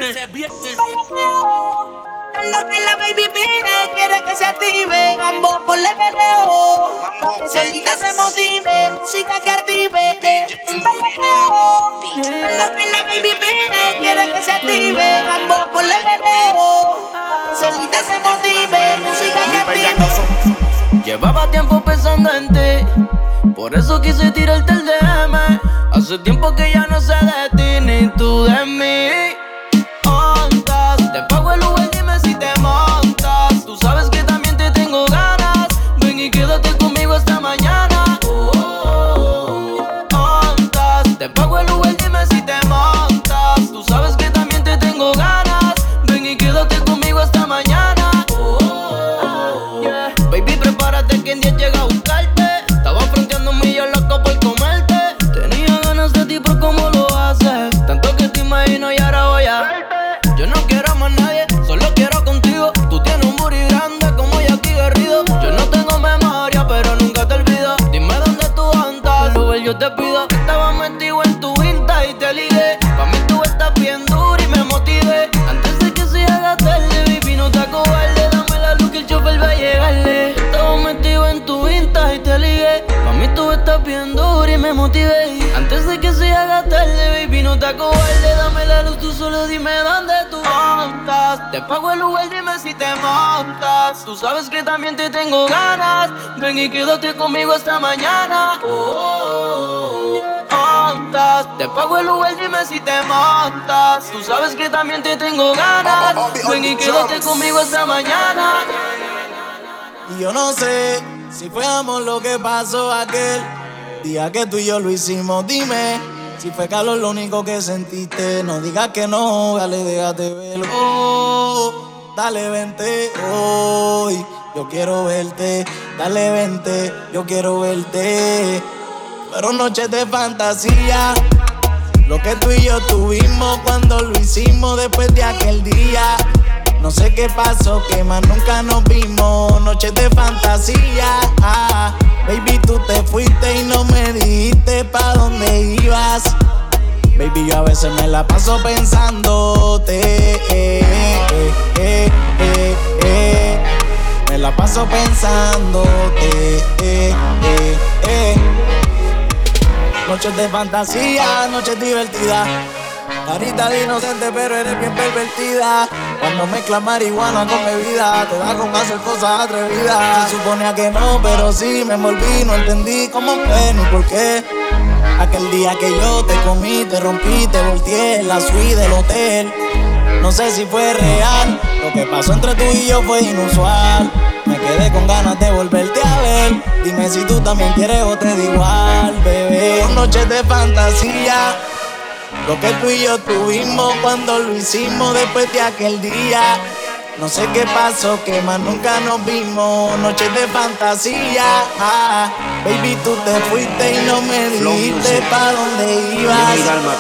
Es lo que la baby pide, quiere que se active, mambo por el peleo, pa' que solita se motive, música que active. Un bellaqueo es lo que la baby pide, quiere que se active, mambo por el peleo, pa' que solita se motive, música que active. Llevaba tiempo pensando en ti, por eso quise tirarte el D M. Hace tiempo que ya no sé de ti ni tú de mí. Ondas, te pago el Uber, dime si te montas. Tú sabes que también te tengo ganas. Ven y quédate conmigo esta mañana. Oh, oh, oh. Ondas, te pago el Uber, dime si te montas. Tú sabes que también te tengo ganas. Ven y quédate conmigo esta mañana. Oh, oh, oh. Yeah. Baby, prepárate que en diez llega a buscarte. Estaba fronteando un millón loco por comerte. Tenía ganas de ti por cómo lo haces. Tanto que te imagino y ahora voy a verte. Yo no quiero más nadie, solo quiero contigo. Tú tienes un booty grande como Jackie Garrido. Yo no tengo memoria, pero nunca te olvido. Dime dónde tú andas, Uber, yo te pido. Estaba metido en tu Insta y te ligué. Pa' mí tú estás bien dura y me motivé. Antes de que se haga tarde, baby, no te acobarde. Dame la luz que el chofer va a llegarle. Estaba metido en tu Insta y te ligué. Pa' mí tú estás bien dura y me motivé. Antes de que se haga tarde, baby, no te acobarde. Dame la luz, tú solo dime dónde tú montas. Te pago el Uber, dime si te montas. Tú sabes que también te tengo ganas. Ven y quédate conmigo esta mañana. Oh, oh, oh. Montas. Te pago el Uber, dime si te montas. Tú sabes que también te tengo ganas. Ven y quédate conmigo esta mañana. Y yo no sé si fue amor lo que pasó aquel día que tú y yo lo hicimos. Dime si fue calor lo único que sentiste. No digas que no, dale, déjate verlo. Oh, dale, vente hoy, yo quiero verte. Dale, vente, yo quiero verte. Fueron noches de fantasía, lo que tú y yo tuvimos cuando lo hicimos después de aquel día. No sé qué pasó, que más nunca nos vimos. Noches de fantasía, ah, baby, tú te fuiste y no me dijiste pa' dónde ibas. Baby, yo a veces me la paso pensándote, eh, eh, eh, eh, eh. Me la paso pensándote, eh, eh, eh. Noches de fantasía, noches divertidas. Carita de inocente, pero eres bien pervertida. Cuando mezclas marihuana con bebida, te da con hacer cosas atrevidas. Se suponía que no, pero sí me envolví. No entendí cómo fue ni por qué. Aquel día que yo te comí, te rompí, te volteé en la suite del hotel. No sé si fue real, lo que pasó entre tú y yo fue inusual. Me quedé con ganas de volverte a ver. Dime si tú también quieres o te da igual, bebé. Noches de fantasía, lo que tú y yo tuvimos cuando lo hicimos después de aquel día. No sé qué pasó, que más nunca nos vimos. Noches de fantasía, ah, baby, tú te fuiste y no me dijiste pa' dónde ibas.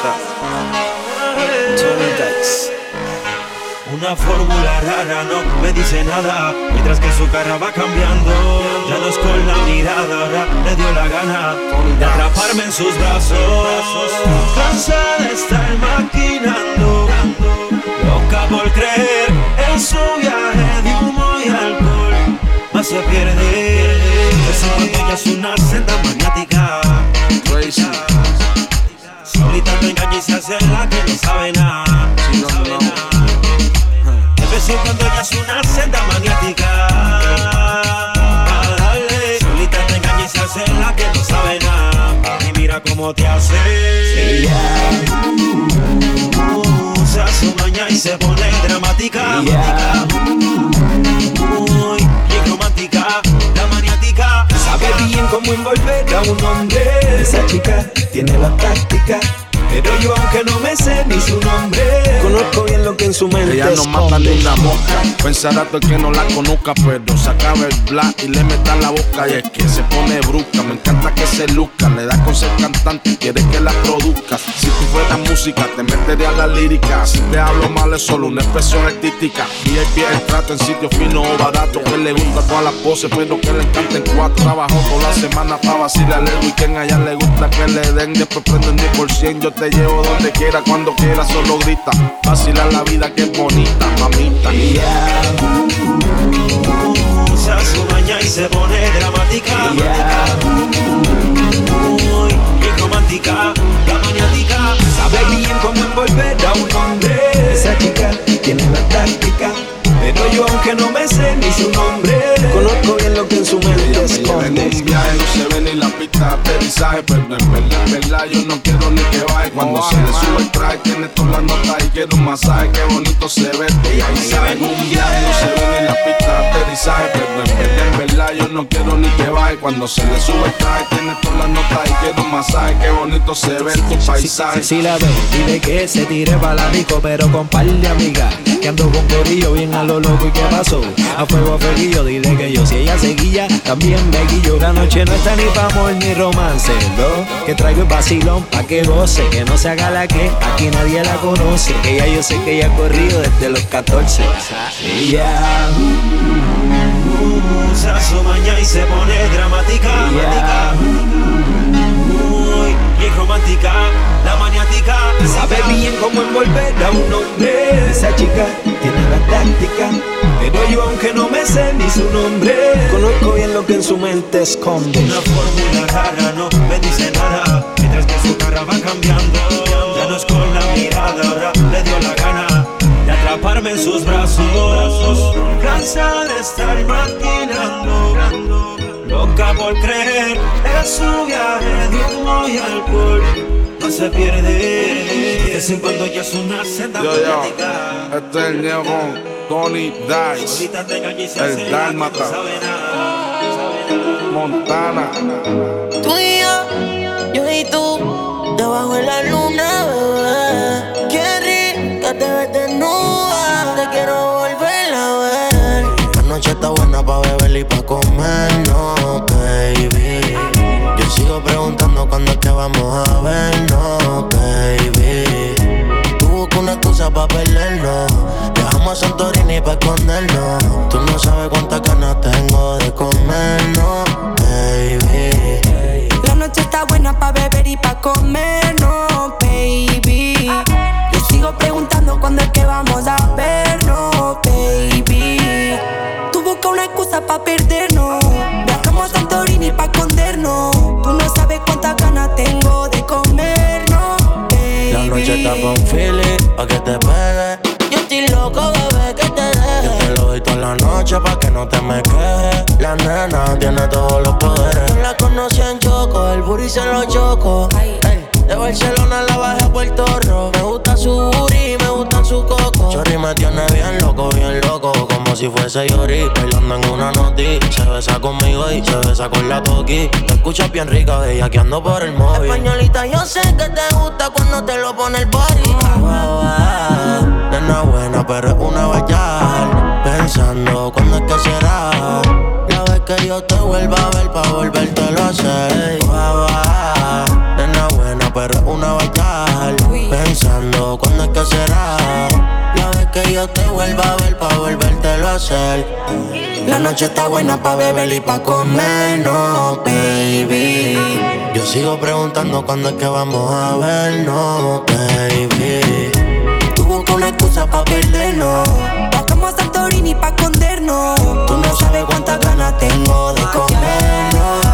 Una fórmula rara no me dice nada, mientras que su cara va cambiando. Ya no es con la mirada, ahora le dio la gana de atraparme en sus brazos. Cansada de estar maquinando, loca por creer en su viaje de humo y alcohol, más se pierde. Eso cuando ella es una senda maniática, crazy. Solita te engaña y se hace la que no sabe nada. No sabe nada. Eso cuando ella es una senda maniática. Dale. Solita te engaña y se hace la que no sabe nada. Y mira cómo te hace. Ella uh, se hace un maña y se pone dramática. Ella muy bien romántica, la maniática. Sabe bien cómo envolver a un hombre. Esa chica tiene la táctica, pero yo aunque no me sé ni su nombre, conozco bien lo que en su mente ella no mata ni una mosca. Pensará todo el que no la conozca, pero se acaba el black y le meta la boca. Y es que se pone brusca, me encanta que se luzca. Le da con ser cantante y quiere que la produzca. Si tú fueras música, te metería a la lírica. Si te hablo mal es solo una expresión artística. Y el pie el trato en sitio fino o barato, que le gusta todas las poses, pero que le encanten cuatro. Trabajó toda la semana pa' vacilar el weekend. A ella le gusta que le den, después prenden diez por cien. Yo te llevo donde quiera, cuando quiera, solo grita. Vacilar la vida que es bonita, mamita. Yeah. Uh, se hace un maña y se pone dramática. Yeah. Muy bien romántica, la maniática. Sabe bien cómo envolver a un hombre. Esa chica tiene la táctica, pero yo aunque no me sé ni su nombre, conozco bien lo que en su mente esconde. En un viaje no se ve ni la pista de aterrizaje, pero en verdad, en verdad yo no quiero ni que baje. Cuando se le sube el traje tiene todas las notas y quiero un masaje, qué bonito se ve. Y ahí sabe, en un viaje no se ve ni la pista de aterrizaje, pero en verdad, en verdad yo no quiero ni que baje. Cuando se le sube el traje tiene todas las notas y quiero un masaje, qué bonito se ve tu paisaje. Si, si la ve, dile que se tire pa' la disco, pero con par de amigas, que ando con corillo bien a lo loco. ¿Y qué pasó? A fuego a fueguillo, dile que yo si ella seguía, también me guillo. La noche no está ni pa' amor ni romance, ¿no? Que traigo el vacilón pa' que goce, que no se haga la que aquí nadie la conoce. Ella yo sé que ella ha corrido desde los catorce. Ella uh, se hace maña y se pone dramática. Yeah. Muy bien romántica, la maniática. Sabe bien cómo envolver a un hombre. Esa chica tiene la táctica, pero yo aunque no me sé ni su nombre, conozco bien lo que en su mente esconde. Una fórmula rara no me dice nada, mientras que su cara va cambiando. Ya no es con la mirada, ahora le dio la gana de atraparme en sus brazos. Cansada de estar maquinando, loca por creer en su viaje de humo y alcohol, no se pierde. De vez en cuando ya es una senda maniática. Este es el Neo con Tony Dice, el Dálmata, Montana. Tú y yo, yo y tú, debajo de la luna, bebé. Qué rica te ves desnuda, te quiero volver a ver. La noche está buena pa' beber y pa' comer, no, baby. Yo sigo preguntando cuándo es que vamos a ver, no, baby. Tú buscas una excusa pa' perdernos, viajamos a Santorini pa' pa' escondernos. Tú no sabes cuántas ganas tengo de comernos, baby. La noche está buena pa' beber y pa' comernos, baby. Yo sigo preguntando cuándo es que vamos a vernos, baby. Tú buscas una excusa pa' perdernos. Viajamos a Santorini pa' escondernos. Tú no sabes cuántas ganas tengo de comernos, baby. La noche está pa' un feeling, pa' que te pegue. Yo estoy loco, bebé, que te deje. Yo te lo doy toda la noche pa' que no te me quejes. La nena tiene todos los poderes. Yo la conocí en Choco, el booty se lo choco. Ey, de Barcelona la bajé a Puerto Rico. Me gusta su booty, me gusta su coco. Chorri me tiene bien loco, bien loco. Como si fuese Yori, bailando en una noti. Se besa conmigo y se besa con la Toki. Te escuchas bien rica, bellaqueando por el móvil. Españolita, yo sé que te gusta cuando te lo pone el body. Wow, wow. Nena buena, pero es una ballal. Pensando cuándo es que será la vez que yo te vuelva a ver pa' volvértelo a hacer. Wow, wow. Nena buena, pero es una ballal. Pensando cuándo es que será la vez que yo te vuelva a ver pa' volvértelo a hacer. La noche está buena pa' beber y pa' comernos, baby. Yo sigo preguntando cuándo es que vamos a vernos, baby. Tú buscas una excusa pa' perdernos. Bajamos a Santorini pa' escondernos. Tú no sabes cuántas ganas tengo de comernos,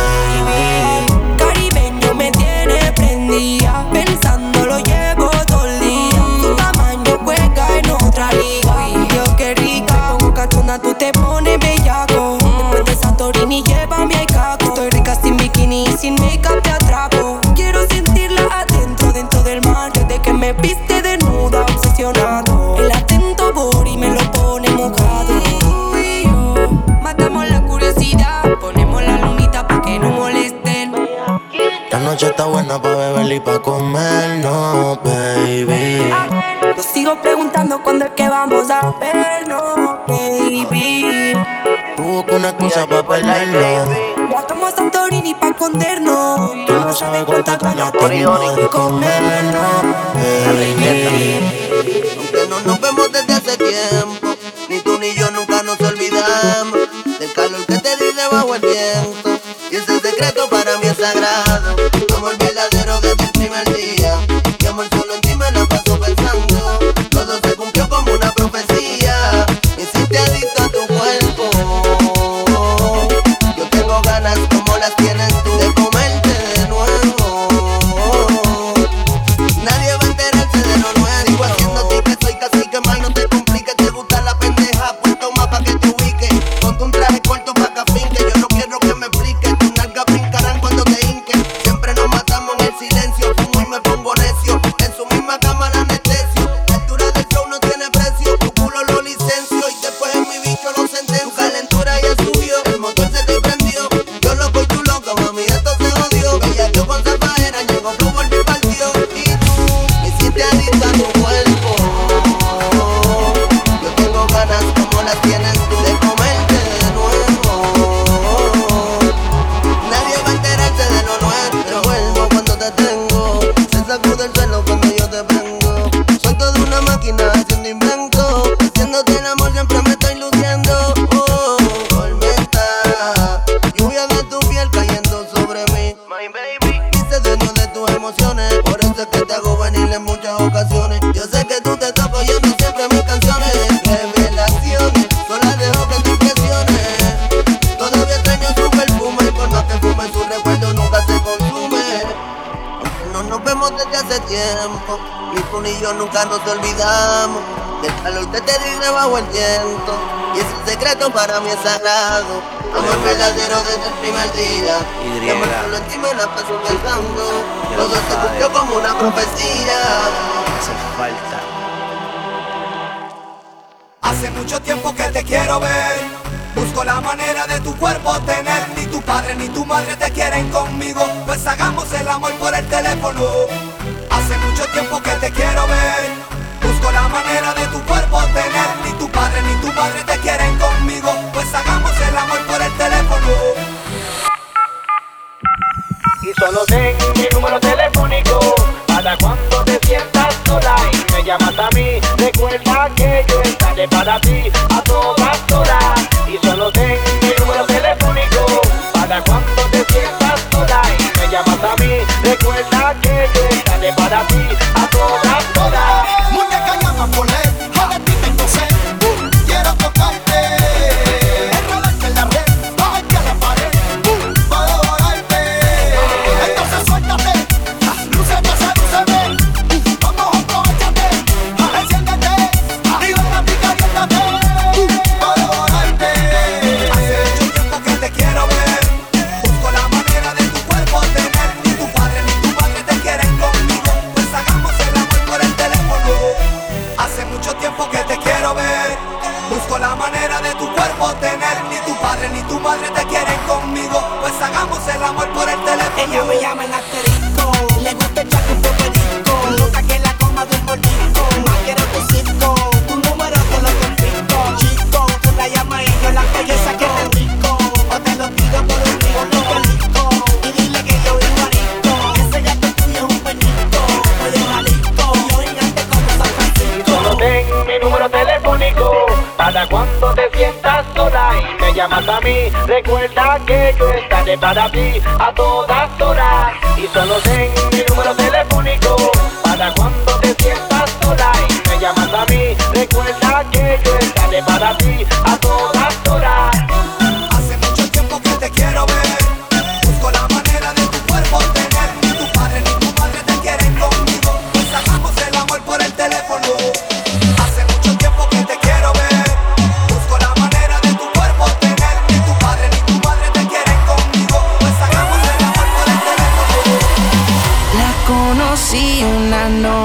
baby. Caribeño me tiene prendida. Pensando lo llevo todo el día. Tu tamaño juega en otra liga. Ay, Dios, qué rica. Me pongo cachonda, tú te pones bellaco. Después de Santorini llévame al caco. Estoy rica sin bikini y sin make-up te atrapo. Quiero sentirla adentro, dentro del mar. Desde que me viste desnuda, obsesionado. El atento body me lo pone mojado. Uy, oh. Matamos la curiosidad. Ponemos la lunita pa' que no molesten. La noche está buena pa' beber y pa' comernos, baby. Yo sigo preguntando cuándo es que vamos a vernos, baby. Tú buscas una excusa pa' perdernos. Bajamos a Santorini pa' escondernos. Tú no sabes cuántas ganas tengo de comernos, baby. Aunque no nos vemos desde hace tiempo, ni tú ni yo nunca nos olvidamos del calor que te di debajo el viento. Y ese secreto para mí es sagrado. Amor verdadero desde el primer día. Mi amor solo en ti me la paso pensando. Todo se cumplió como una profecía. Me hiciste adicto a tu cuerpo. Yo tengo ganas como las tienes tú de comerte de nuevo. Nadie va a enterarse de lo nuevo. Sigo haciéndote que soy casi que mal, no te compliques. Te gusta la pendeja, pues toma pa' que te ubiques. Ponte un traje corto pa' que finque. Yo no quiero que me expliques. Tus nalgas brincarán cuando te hinques. Siempre nos matamos en el silencio. Fumo y me pongo necio. En su misma cama la anestesio. La altura del show no tiene precio. Tu culo lo licencio y después en mi bicho lo sentencio. Tu calentura ya subió, el motor se te prendió. Yo loco y tú loca, mami, esto se jodió. Ella yo con zapajera, llegó flow, volví partió. Y tú me hiciste adicta a tu cuerpo. Yo tengo ganas como las tienes tú de comerte de nuevo. Nadie va a enterarse de lo nuestro. Vuelvo cuando te tengo. Se sacude el suelo cuando yo te prendo. Soy toda una máquina haciendo invento. Haciéndote el amor siempre me estoy luciendo. Oh, tormenta, lluvia de tu piel cayendo sobre mí. My baby, hice dueño de tus emociones. Por eso es que te hago venir en muchas ocasiones. Yo sé que tú te estás oyendo siempre mis canciones. Revelaciones, solo dejo que te impresiones. Todavía extraño su perfume y por más que fume su recuerdo nunca se consume. Aunque no nos vemos desde hace tiempo, ni tú ni yo nunca nos olvidamos del calor que te di debajo el viento. Y ese secreto para mí es sagrado. Amor verdadero desde el primer día. Mi amor solo en ti me la paso pensando. Todo se cumplió como una profecía. Hace falta. Hace mucho tiempo que te quiero ver. Busco la manera de tu cuerpo tener. Ni tu padre ni tu madre te quieren conmigo. Pues hagamos el amor por el teléfono. Hace mucho tiempo que te quiero ver. Busco la manera de tu cuerpo tener. Ni tu padre ni tu madre te quieren conmigo. Pues hagamos el amor por el teléfono. Y solo ten mi número telefónico para cuando te sientas sola y me llamas a mí. Recuerda que yo estaré para ti. mí, recuerda que yo estaré para ti a todas horas. Y solo ten mi número telefónico para cuando te sientas sola y me llamas a mí, recuerda que yo estaré para ti a todas horas. Hace mucho tiempo que te quiero ver, busco la manera de tu cuerpo tener. Ni tu padre ni tu madre te quieren conmigo, pues hagamos el amor por el teléfono. Hace mucho tiempo que te quiero ver, busco la manera de tu cuerpo tener. Ni tu padre ni tu madre te quieren conmigo, pues hagamos el amor por el teléfono. La conocí una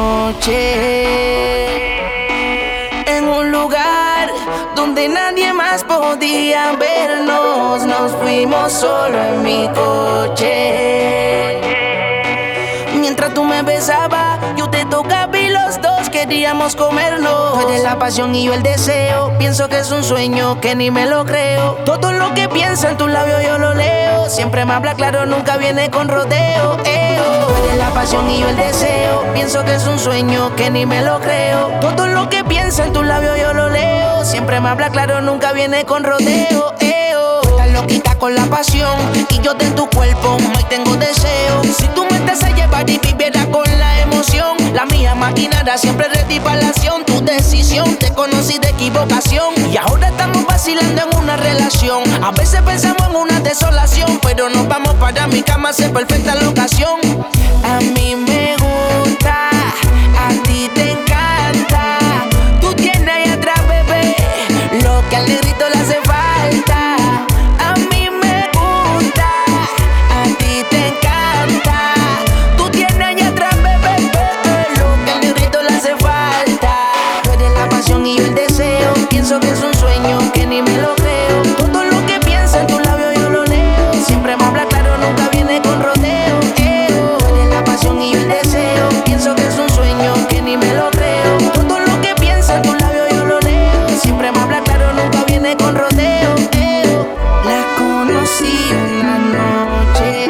noche en un lugar donde nadie más podía vernos. Nos fuimos solo en mi coche. Mientras tú me besabas, yo te tocaba y los dos queríamos comernos. Tú eres la pasión y yo el deseo. Pienso que es un sueño que ni me lo creo. Todo lo que piensa en tus labios yo lo leo. Siempre me habla claro, nunca viene con rodeo. Eh, oh. Tú eres la pasión y yo el deseo. Pienso que es un sueño que ni me lo creo. Todo lo que piensa en tus labios yo lo leo. Siempre me habla claro, nunca viene con rodeo. Eh, oh. Estás loquita con la pasión y yo de tu cuerpo hoy tengo deseo. Si tú me estás a llevar y viviera con la emoción, la mía maquinara siempre ready para la acción. Tu decisión, te conocí de equivocación y ahora estamos vacilando en una relación. A veces pensamos en una desolación, pero nos vamos para mi cama, sé perfecta la ocasión. A mí me gusta, a ti te encanta. Tú tienes ahí atrás, bebé, lo que al negrito le hace falta. A mí me gusta, a ti te encanta. Tú tienes ahí atrás, bebé, lo que al negrito le hace falta. Tú eres la pasión y yo el deseo. Pienso que es un sueño que ni me lo creo. Todo lo que piensa en tus labios yo lo leo. Siempre me habla claro, nunca viene con rodeo. Eh, oh. Tú eres la pasión y yo el deseo. Pienso que es un sueño que ni me lo creo. Todo lo que piensa en tus labios yo lo leo. Siempre me habla claro, nunca viene con rodeo. Eh, oh. La conocí una noche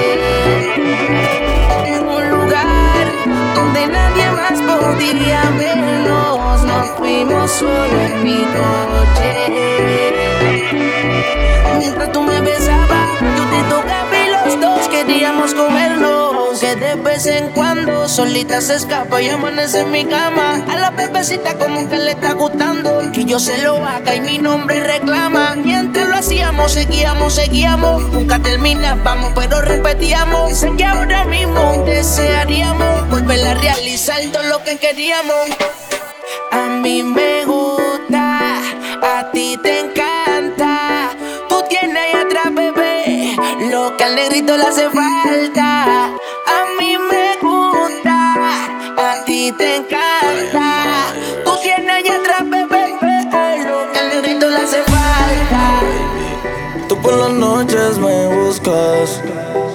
en un lugar donde nadie más podía vernos. Nos fuimos solo en mi coche. Mientras tú me besabas, yo te tocaba y los dos queríamos comernos. Que de vez en cuando solita se escapa y amanece en mi cama. A la bebecita como que le está gustando que yo se lo haga y mi nombre reclama. Mientras lo hacíamos, seguíamos, seguíamos. Nunca terminábamos, pero repetíamos. Sé que ahora mismo desearíamos volver a realizar todo lo que queríamos. A mí me gusta, a ti te encanta. Tú tienes ahí atrás, bebé, lo que al negrito le hace falta. A mí me gusta, a ti te encanta. Tú tienes ahí atrás, bebé, lo que al negrito le hace falta. Tú por las noches me buscas,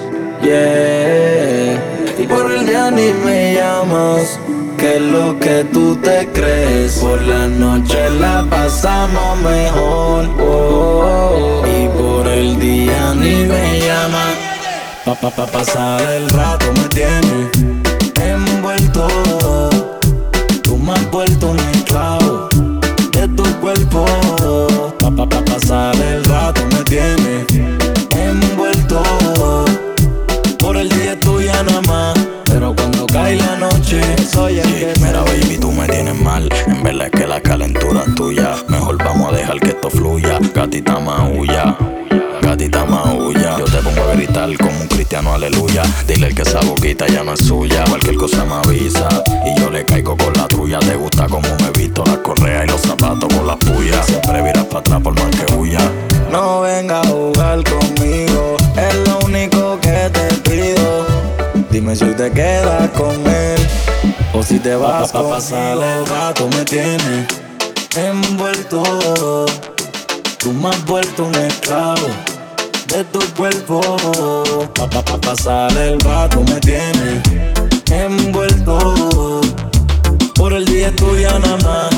yeah, y por el día ni me llamas. Que es lo que tú te crees. Por la noche la pasamos mejor, oh, y por el día ni me llamas. Pa, pa, pa pasar el rato me tienes envuelto. Tú me has vuelto un esclavo de tu cuerpo. Pa, pa, pa pasar el rato me tienes envuelto. Por el día tuya nada más, pero cuando cae la noche soy el que... Mira baby, tú me tienes mal. En verdad es que la calentura es tuya. Mejor vamos a dejar que esto fluya. Gatita maulla, gatita maulla. Yo te pongo a gritar como un cristiano, aleluya. Dile que esa boquita ya no es suya. Cualquier cosa me avisa y yo le caigo con la tuya. Te gusta como me visto las correas y los zapatos con las puyas. Siempre viras para atrás por más que huya. No venga a jugar conmigo, es lo único que te pido. Dime si te quedas con él o si te vas a pasar el rato. Me tienes envuelto. Tú me has vuelto un esclavo de tu cuerpo. Pa, pa, pa pasar el rato me tienes envuelto. Por el día tuya nada más.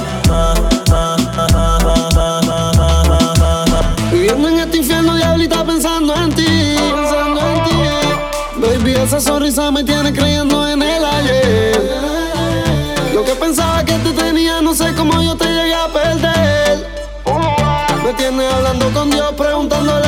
Viviendo en este infierno, diablita, pensando en ti, pensando en ti. Baby, esa sonrisa me tiene creyendo en el ayer. Lo que pensaba que te tenía, no sé cómo yo te llegué a perder. Me tiene hablando con Dios, preguntando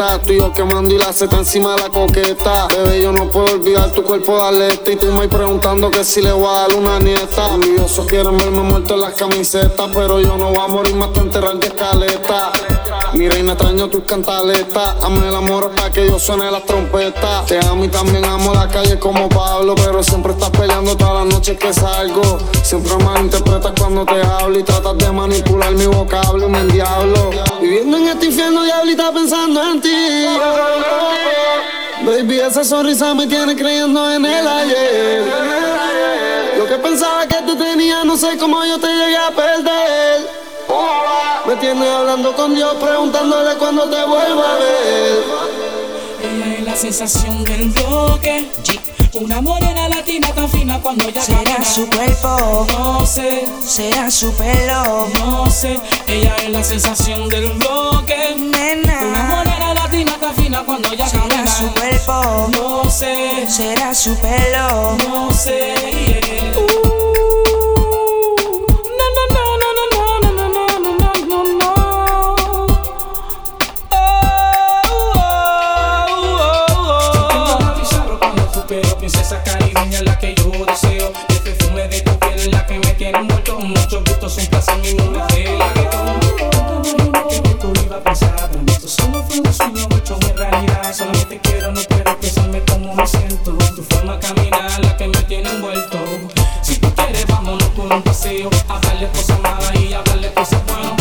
maleta. Tú y yo quemando y la seta encima de la coqueta. Bebé, yo no puedo olvidar tu cuerpo de atleta. Y tú me preguntando que si le voy a dar una nieta. Envidiosos quieren verme muerto en las camisetas, pero yo no voy a morir más que enterrar de escaleta. Mi reina, extraño tus cantaletas. Hazme el amor hasta que yo suene las trompetas. Te amo y también amo la calle como Pablo, pero siempre estás peleando todas las noches que salgo. Siempre malinterpretas cuando te hablo y tratas de manipular mi vocablo y me endiablo. Viviendo en este infierno, diablita, pensando en ti. Baby, esa sonrisa me tiene creyendo en el ayer. Lo que pensaba que tú tenías, no sé cómo yo te llegué a perder. Me tienes hablando con Dios, preguntándole cuándo te vuelva a ver. Ella es la sensación del bloque. Una morena latina tan fina cuando ella ¿será camina? Su cuerpo, no sé. Será su pelo, no sé. Ella es la sensación del bloque. Nena. Una morena latina tan fina cuando ella ¿será camina? Su cuerpo, no sé. Será su pelo, no sé. Yeah. Uh. Princesa caribeña es la que yo deseo. El perfume de tu piel es la que me tiene envuelto. Mucho gusto, es un placer, mi mujer de la que tú. Que tú ibas a pensar. Esto solo fue un sueño hecho en realidad. Solamente quiero, no quiero expresarme como me siento. Tu forma de caminar la que me tiene envuelto. Si tú quieres, vámonos por un paseo. Hablarle cosas malas y hablarle cosas buenas.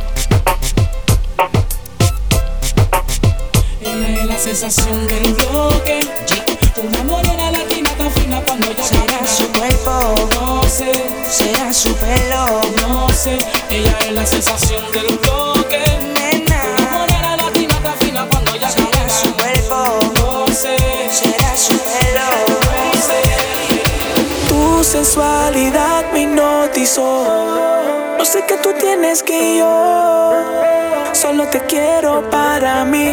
Ella es la sensación del bloque. Una morena latina tan fina cuando ella será camina. Su cuerpo, no sé. Será su pelo, no sé. Ella es la sensación del bloque. Nena. Una morena latina tan fina cuando ella será camina. Su cuerpo, no sé. Será su pelo, no sé. Tu sensualidad me hipnotizó. No sé qué tú tienes que yo solo te quiero para mí.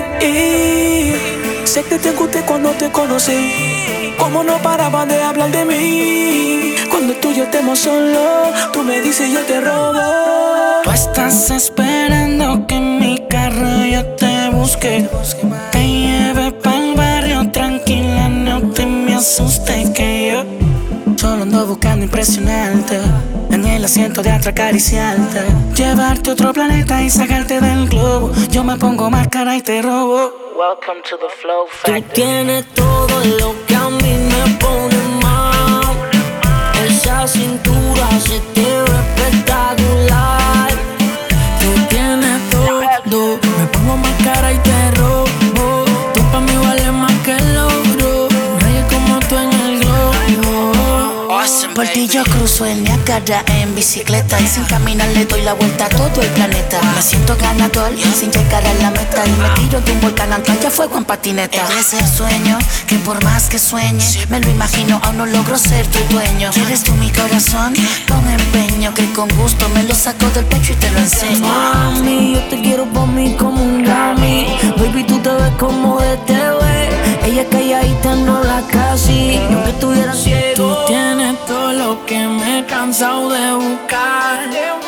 Sé que te gusté cuando te conocí. Como no paraban de hablar de mí. Cuando tú y yo estemos solos, tú me dices yo te robo. Tú estás esperando que en mi carro yo te busque. Te lleve pa'l barrio tranquila, no te me asustes que yo solo ando buscando impresionarte. En el asiento de atrás acariciarte. Llevarte a otro planeta y sacarte del globo. Yo me pongo máscara y te robo. Welcome to the Flow Factory. Tú tienes todo lo que a mí me pone mal. Esa cintura se te ve espectacular. Tú tienes todo. Me pongo máscara y te robo. Tú pa' mí vales más que el oro. Nadie como tú en el globo. Por ti yo cruzo el Niágara en bicicleta y sin caminar le doy la vuelta a todo el planeta. Me siento ganador sin llegar a la meta y me tiro de un volcán a playa fuego en patineta. Es el sueño que por más que sueñe me lo imagino, aún no logro ser tu dueño. ¿Quieres tú mi corazón? Con empeño que con gusto me lo saco del pecho y te lo enseño. Mami, yo te quiero pa' mí como un Grammy. Baby, tú te ves como de T V. Ella calladita no la casi. Y aunque estuviera ciego, tú tienes todo lo que me he cansado de buscar.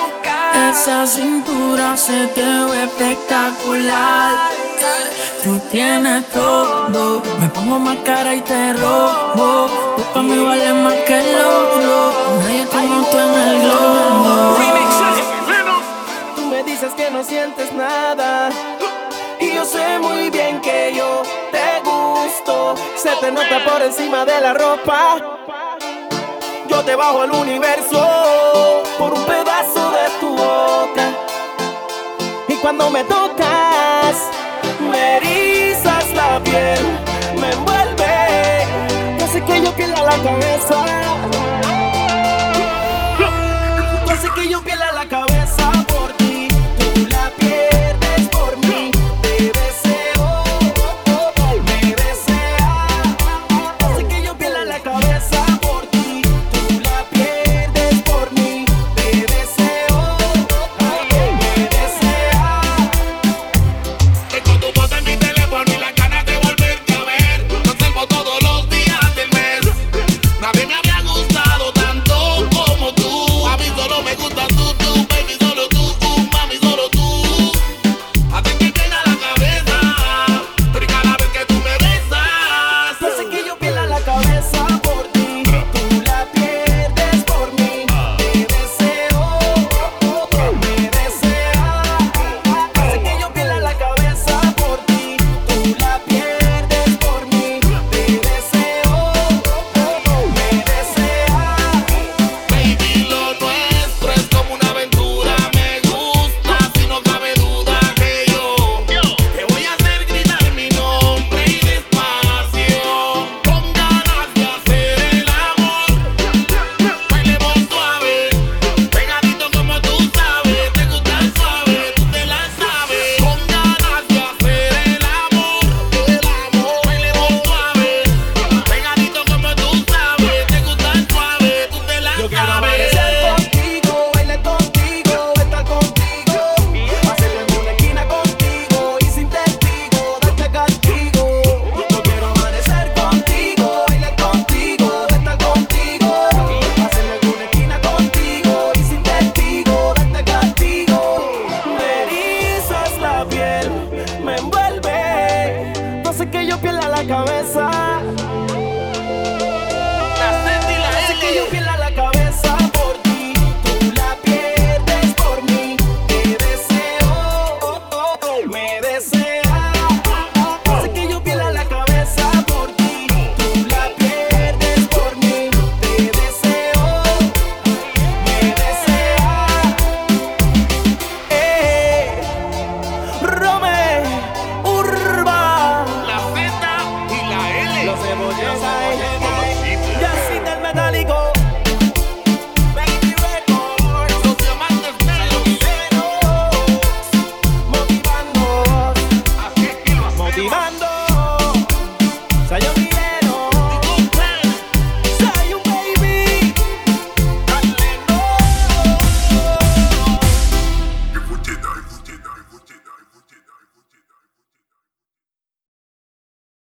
Esa cintura se te ve espectacular. Tú tienes todo. Me pongo máscara y te robo. Tú pa' mí vales más que el oro. Nadie como tú en el globo. Tú me dices que no sientes nada y yo sé muy bien que yo te gusto. Se te nota por encima de la ropa. Yo te bajo el universo por un pedazo de tu boca. Y cuando me tocas, me erizas la piel, me envuelve. Yo sé que yo pierda la cabeza.